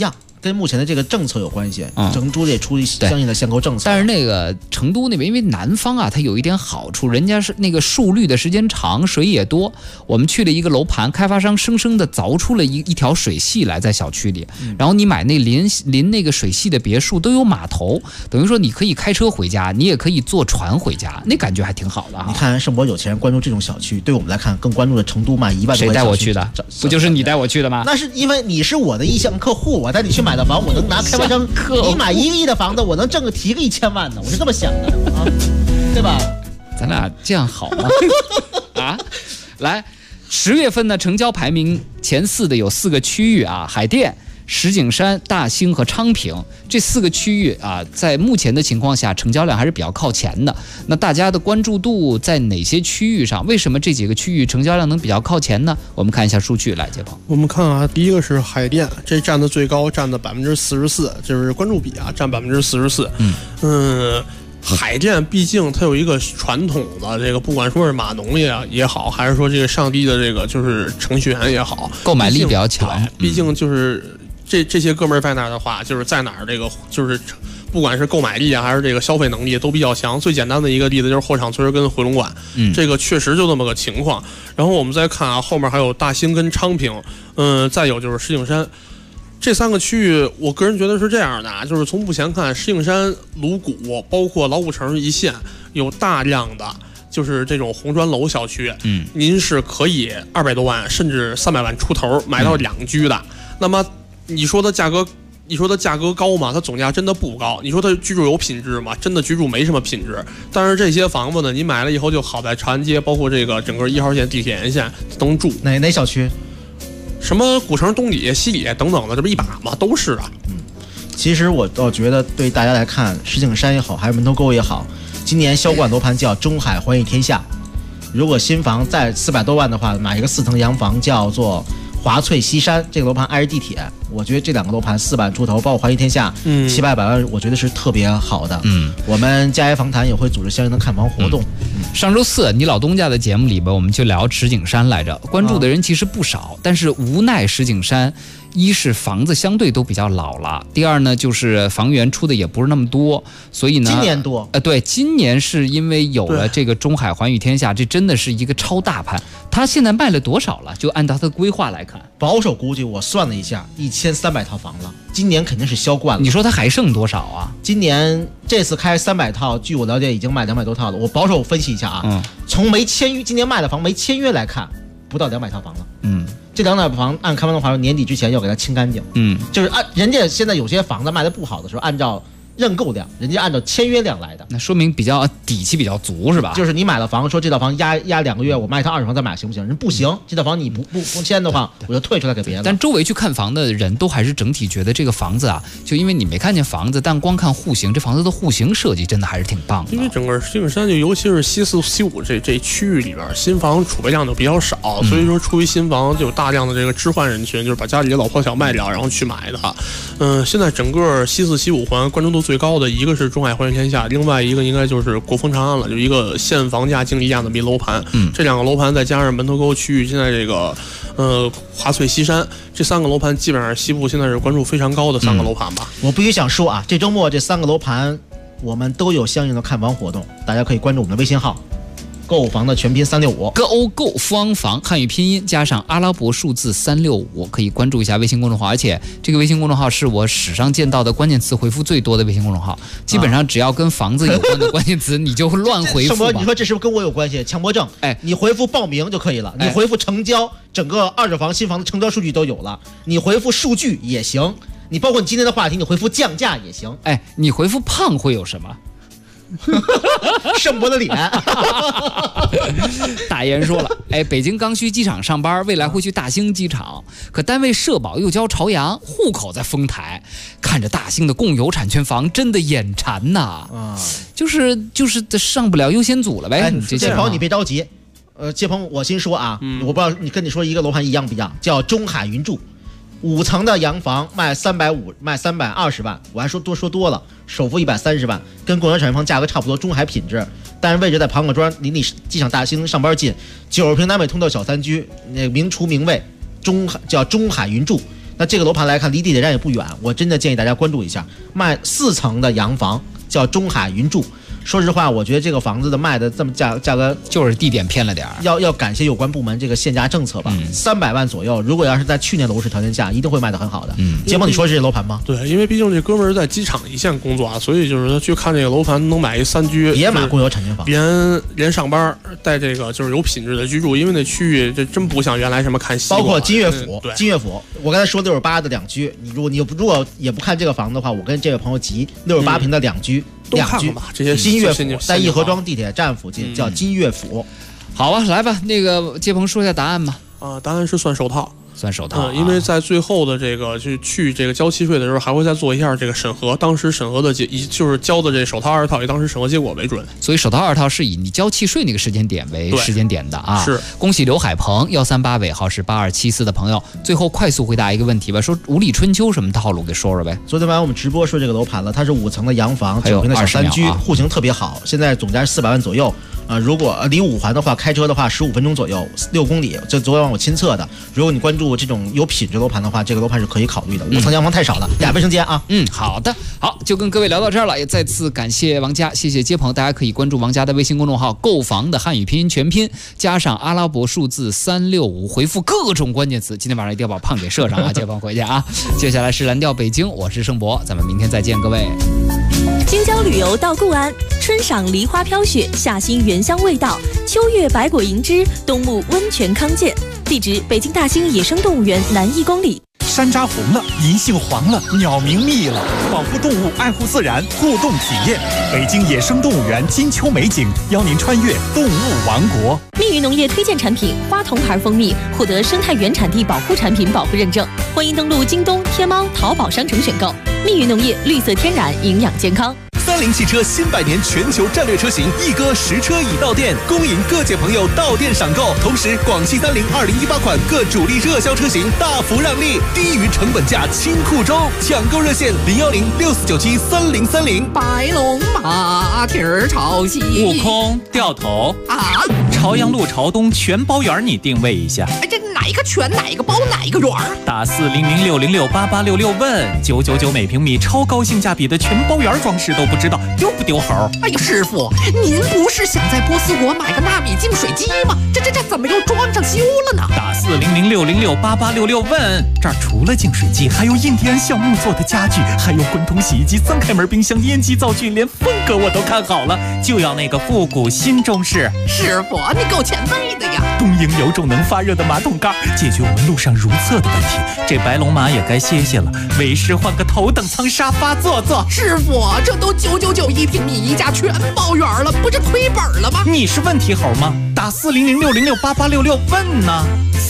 跟目前的这个政策有关系。成都也出相应的限购政策。 但是那个成都那边，因为南方啊，它有一点好处，人家是那个树绿的时间长，水也多。我们去了一个楼盘，开发商生生的凿出了一条水系来在小区里，然后你买那临那个水系的别墅都有码头，等于说你可以开车回家，你也可以坐船回家，那感觉还挺好的。 你看盛博有钱人关注这种小区，对我们来看更关注的成都卖1万多。 谁带我去的？不就是你带我去的吗？ 那是因为你是我的意向客户，我带你去买的房，我能拿开发商，你买1个亿的房子，我能提个1000万呢，我是这么想的啊，对吧？ 咱俩这样好吗？啊，来，10月份呢，成交排名前4的有4个区域啊，海淀、石景山、大兴和昌平这4个区域啊，在目前的情况下，成交量还是比较靠前的。那大家的关注度在哪些区域上？为什么这几个区域成交量能比较靠前呢？我们看一下数据，来，杰鹏。 我们看啊，第一个是海淀，这占的最高，占的44%，就是关注比啊，占44%。海淀毕竟它有一个传统的这个，不管说是码农也好，还是说这个上地的这个就是程序员也好， 购买力比较强。 毕竟就是这些哥们儿在哪儿的话，就是在哪儿这个就是不管是购买力啊，还是这个消费能力都比较强。最简单的一个例子就是后厂村跟回龙观，这个确实就这么个情况。然后我们再看啊，后面还有大兴跟昌平，再有就是石景山。这3个区域，我个人觉得是这样的啊，就是从目前看，石景山、鲁谷，包括老古城一线，有大量的就是这种红砖楼小区，您是可以200多万甚至300万出头买到2居的。那么你说的价格高吗？它总价真的不高。你说它居住有品质吗？真的居住没什么品质。但是这些房子呢，你买了以后就好在长安街，包括这个整个1号线地铁沿线能住。 哪小区？ 什么古城东里、西里等等的，这不一把吗？都是啊。 其实我倒觉得，对大家来看，石景山也好，还是门头沟也好，今年销冠楼盘叫中海环宇天下。如果新房在400多万的话，买一个4层洋房叫做华翠西山，这个楼盘挨着地铁，我觉得这2个楼盘400万出头，包括环宇天下700万，我觉得是特别好的。我们佳业房坛也会组织相应的看房活动。 上周4你老东家的节目里边，我们就聊石景山来着，关注的人其实不少，但是无奈石景山一是房子相对都比较老了，第二呢就是房源出的也不是那么多，所以呢今年多对，今年是因为有了这个中海环宇天下，这真的是一个超大盘。它现在卖了多少了？就按照它的规划来看， 保守估计我算了一下，1300套房了，今年肯定是销冠了。 你说它还剩多少啊？ 今年这次开300套，据我了解已经卖200多套了。我保守分析一下啊，从没签约，今年卖的房没签约来看，不到200套房了。这200套房按开发商话说，年底之前要给它清干净。就是按人家现在有些房子卖的不好的时候，按照认购量，人家按照签约量来的， 那说明比较底气比较足是吧？ 就是你买了房，说这套房压2个月，我卖一套20房再买行不行？人不行，这套房你不签的话，我就退出来给别人。 但周围去看房的人都还是整体觉得这个房子啊，就因为你没看见房子，但光看户型，这房子的户型设计真的还是挺棒的。 因为整个石景山就尤其是西4、西5这区域里边，新房储备量就比较少，所以说出于新房就有大量的这个置换人群，就是把家里的老破小卖掉，然后去买的。现在整个西4、西5环关注度最高的一个是中海环宇天下，另外一个应该就是国风长安了，就一个现房价经理样的一楼盘。这2个楼盘再加上门头沟区域现在这个华翠西山，这3个楼盘基本上西部现在是关注非常高的3个楼盘吧。 我必须想说啊，这周末这3个楼盘我们都有相应的看房活动，大家可以关注我们的微信号。购房的全拼365， 歌欧购方房汉语拼音加上阿拉伯数字365，可以关注一下微信公众号。而且这个微信公众号是我史上见到的关键词回复最多的微信公众号，基本上只要跟房子有关的关键词，你就乱回复。 你说这是不是跟我有关系？强迫症？你回复报名就可以了，你回复成交，整个2手房新房的成交数据都有了，你回复数据也行，你包括你今天的话题，你回复降价也行。 你回复胖会有什么？ 盛博的脸。 大言说了，北京刚需机场上班，未来会去大兴机场，可单位社保又交朝阳，户口在丰台，看着大兴的共有产权房，真的眼馋呐！就是上不了优先组了呗。 介鹏，你别着急，介鹏，我先说啊，我不知道跟你说一个楼盘一样不一样，叫中海云住。5层的洋房卖350，卖320万，我还说多了，首付130万，跟共有产权房价格差不多，中海品质，但是位置在庞各庄，离你机场大兴上班近，90平南北通道小3居，那名厨名卫，叫中海云住。 那这个楼盘来看，离地铁站也不远，我真的建议大家关注一下，卖4层的洋房，叫中海云住。说实话，我觉得这个房子的卖的这么价格， 就是地点偏了点儿。 要感谢有关部门这个限价政策吧。300万左右，如果要是在去年楼市条件下，一定会卖得很好的。杰梦，你说是这楼盘吗？ 对，因为毕竟这哥们儿在机场一线工作啊，所以就是他去看这个楼盘能买一3居， 别买公有产权房， 连上班带这个就是有品质的居住，因为那区域这真不像原来什么看西瓜， 包括金岳府，金岳府，我刚才说68的2居，你如果也不看这个房的话，我跟这位朋友急68平的2居。 2居吧，这些金岳府在义和庄地铁站附近，叫金岳府。 好啊，来吧，那个杰鹏说一下答案吧。 答案是算首套。 算首套， 因为在最后的这个去这个交契税的时候，还会再做一下这个审核，当时审核的就是交的这首套2套以当时审核结果为准， 所以首套2套是以你交契税那个时间点为时间点的啊。 是， 恭喜刘海鹏138尾号是8274的朋友，最后快速回答一个问题吧，说五里春秋什么套路，给说说呗。 昨天晚上我们直播说这个楼盘了，它是5层的洋房，9平的小3居，户型特别好，现在总价是400万左右。如果离5环的话，开车的话15分钟左右，6公里。这昨晚我亲测的。如果你关注这种有品质楼盘的话，这个楼盘是可以考虑的。5层洋房太少了，2卫生间啊。 好的，好，就跟各位聊到这儿了，也再次感谢王佳，谢谢杰鹏。大家可以关注王佳的微信公众号"购房"的汉语拼音全拼加上阿拉伯数字365，回复各种关键词。今天晚上一定要把胖给射上啊，杰鹏回去啊。接下来是蓝调北京，我是盛博，咱们明天再见，各位。 京郊旅游到固安，春赏梨花飘雪，夏欣原香味道，秋月百果银枝，冬沐温泉康健。地址：北京大兴野生动物园南1公里。 山楂红了，银杏黄了，鸟鸣密了，保护动物，爱护自然，互动体验。北京野生动物园金秋美景，邀您穿越动物王国。 蜜云农业推荐产品花童牌蜂蜜获得生态原产地保护产品保护认证，欢迎登录京东、天猫、淘宝商城选购。蜜云农业，绿色天然，营养健康。 30汽车新100年全球战略车型一哥实车已到店，恭迎各界朋友到店赏购。同时，广汽30 2018款各主力热销车型大幅让利，低于成本价清库中，抢购热线01064973030。 白龙马蹄儿朝西， 悟空掉头啊！ 朝阳路朝东全包圆，你定位一下。 这哪一个全，哪一个包，哪一个圆？ 打40060688866问999每平米，超高性价比的全包圆装饰都不知道丢不丢猴？ 哎呀，师傅，您不是想在波斯国买个纳米净水机吗？这怎么又装上修了呢？ 打40060688866问，这儿除了净水机，还有印第安橡木做的家具，还有滚筒洗衣机、3开门冰箱、烟机灶具，连风格我都看好了，就要那个复古新中式。 师傅，你够前辈的呀！ 东营有种能发热的马桶盖，解决我们路上如厕的问题。这白龙马也该歇歇了，为师换个头等舱沙发坐坐。 师傅，这都999一平米一家全包圆了，不是亏本了吗？ 你是问题猴吗？打40060688866问呢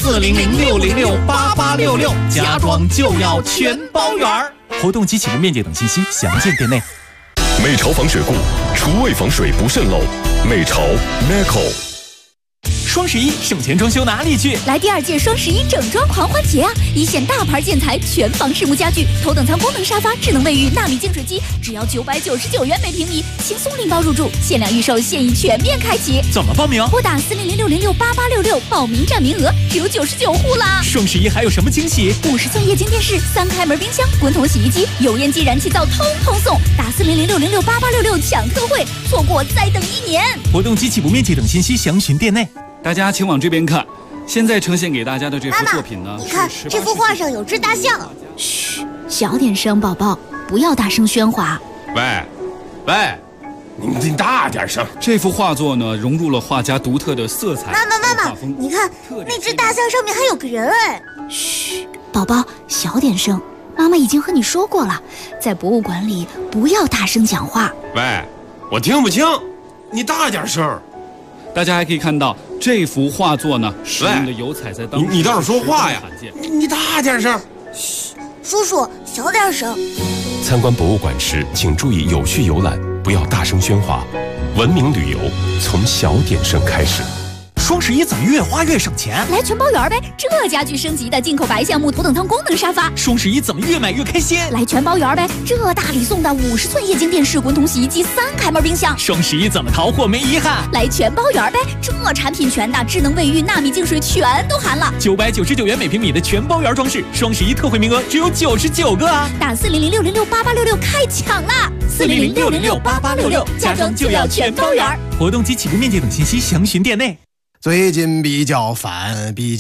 ，40060688866，家装就要全包圆。活动及启动面积等信息详见店内。 美潮防水库，厨卫防水不渗漏。美潮 Meco。 双11省钱装修哪里去？ 来第2届双11整装狂欢节啊！一线大牌建材，全房实木家具，头等舱功能沙发，智能卫浴，纳米净水机，只要999元每平米，轻松拎包入住，限量预售，现已全面开启。 怎么报名？ 拨打40060688866，报名占名额只有99户啦！ 双11还有什么惊喜 ？50寸液晶电视，3开门冰箱，滚筒洗衣机，油烟机、燃气灶通通送。打40060688866抢特惠，错过再等1年。 活动及起步面积等信息详询店内。 大家请往这边看，现在呈现给大家的这幅作品呢， 你看这幅画上有只大象。 嘘，小点声，宝宝，不要大声喧哗。 喂，你大点声。 这幅画作呢，融入了画家独特的色彩。 妈妈，你看那只大象上面还有个人哎。 嘘，宝宝，小点声。妈妈已经和你说过了，在博物馆里不要大声讲话。 喂，我听不清，你大点声。 大家还可以看到这幅画作呢，使用的油彩在当时你倒是说话呀！你大点声。 嘘，叔叔小点声。 参观博物馆时，请注意有序游览，不要大声喧哗。文明旅游从小点声开始。 双11怎么越花越省钱？ 来全包圆呗！这家具升级的进口白橡木头等舱功能沙发， 双11怎么越买越开心？ 来全包圆呗！这大礼送的50寸液晶电视、滚筒洗衣机、3开门冰箱。 双11怎么淘货没遗憾？ 来全包圆呗！这产品全的，智能卫浴、纳米净水全都含了。 999元每平米的全包圆装饰，双11特惠名额只有99个啊！ 打400-606-8866开抢啦！400-606-8866，家装就要全包圆。 活动及起步面积等信息详询店内。 最近比较烦，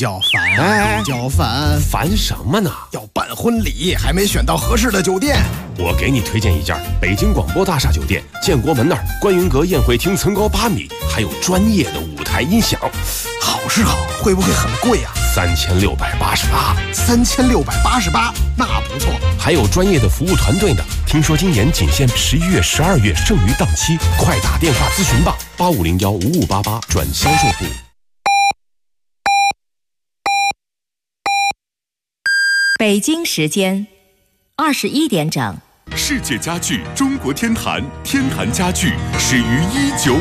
烦什么呢？ 要办婚礼，还没选到合适的酒店。 我给你推荐一家北京广播大厦酒店，建国门那儿观云阁宴会厅层高8米，还有专业的舞台音响。 好是好，会不会很贵啊 ？3688。 3688，那不错。 还有专业的服务团队呢。听说今年仅限11月、12月剩余档期，快打电话咨询吧，8501-5588转销售部。 北京时间21点整。 世界家具中国天坛，天坛家具始于1950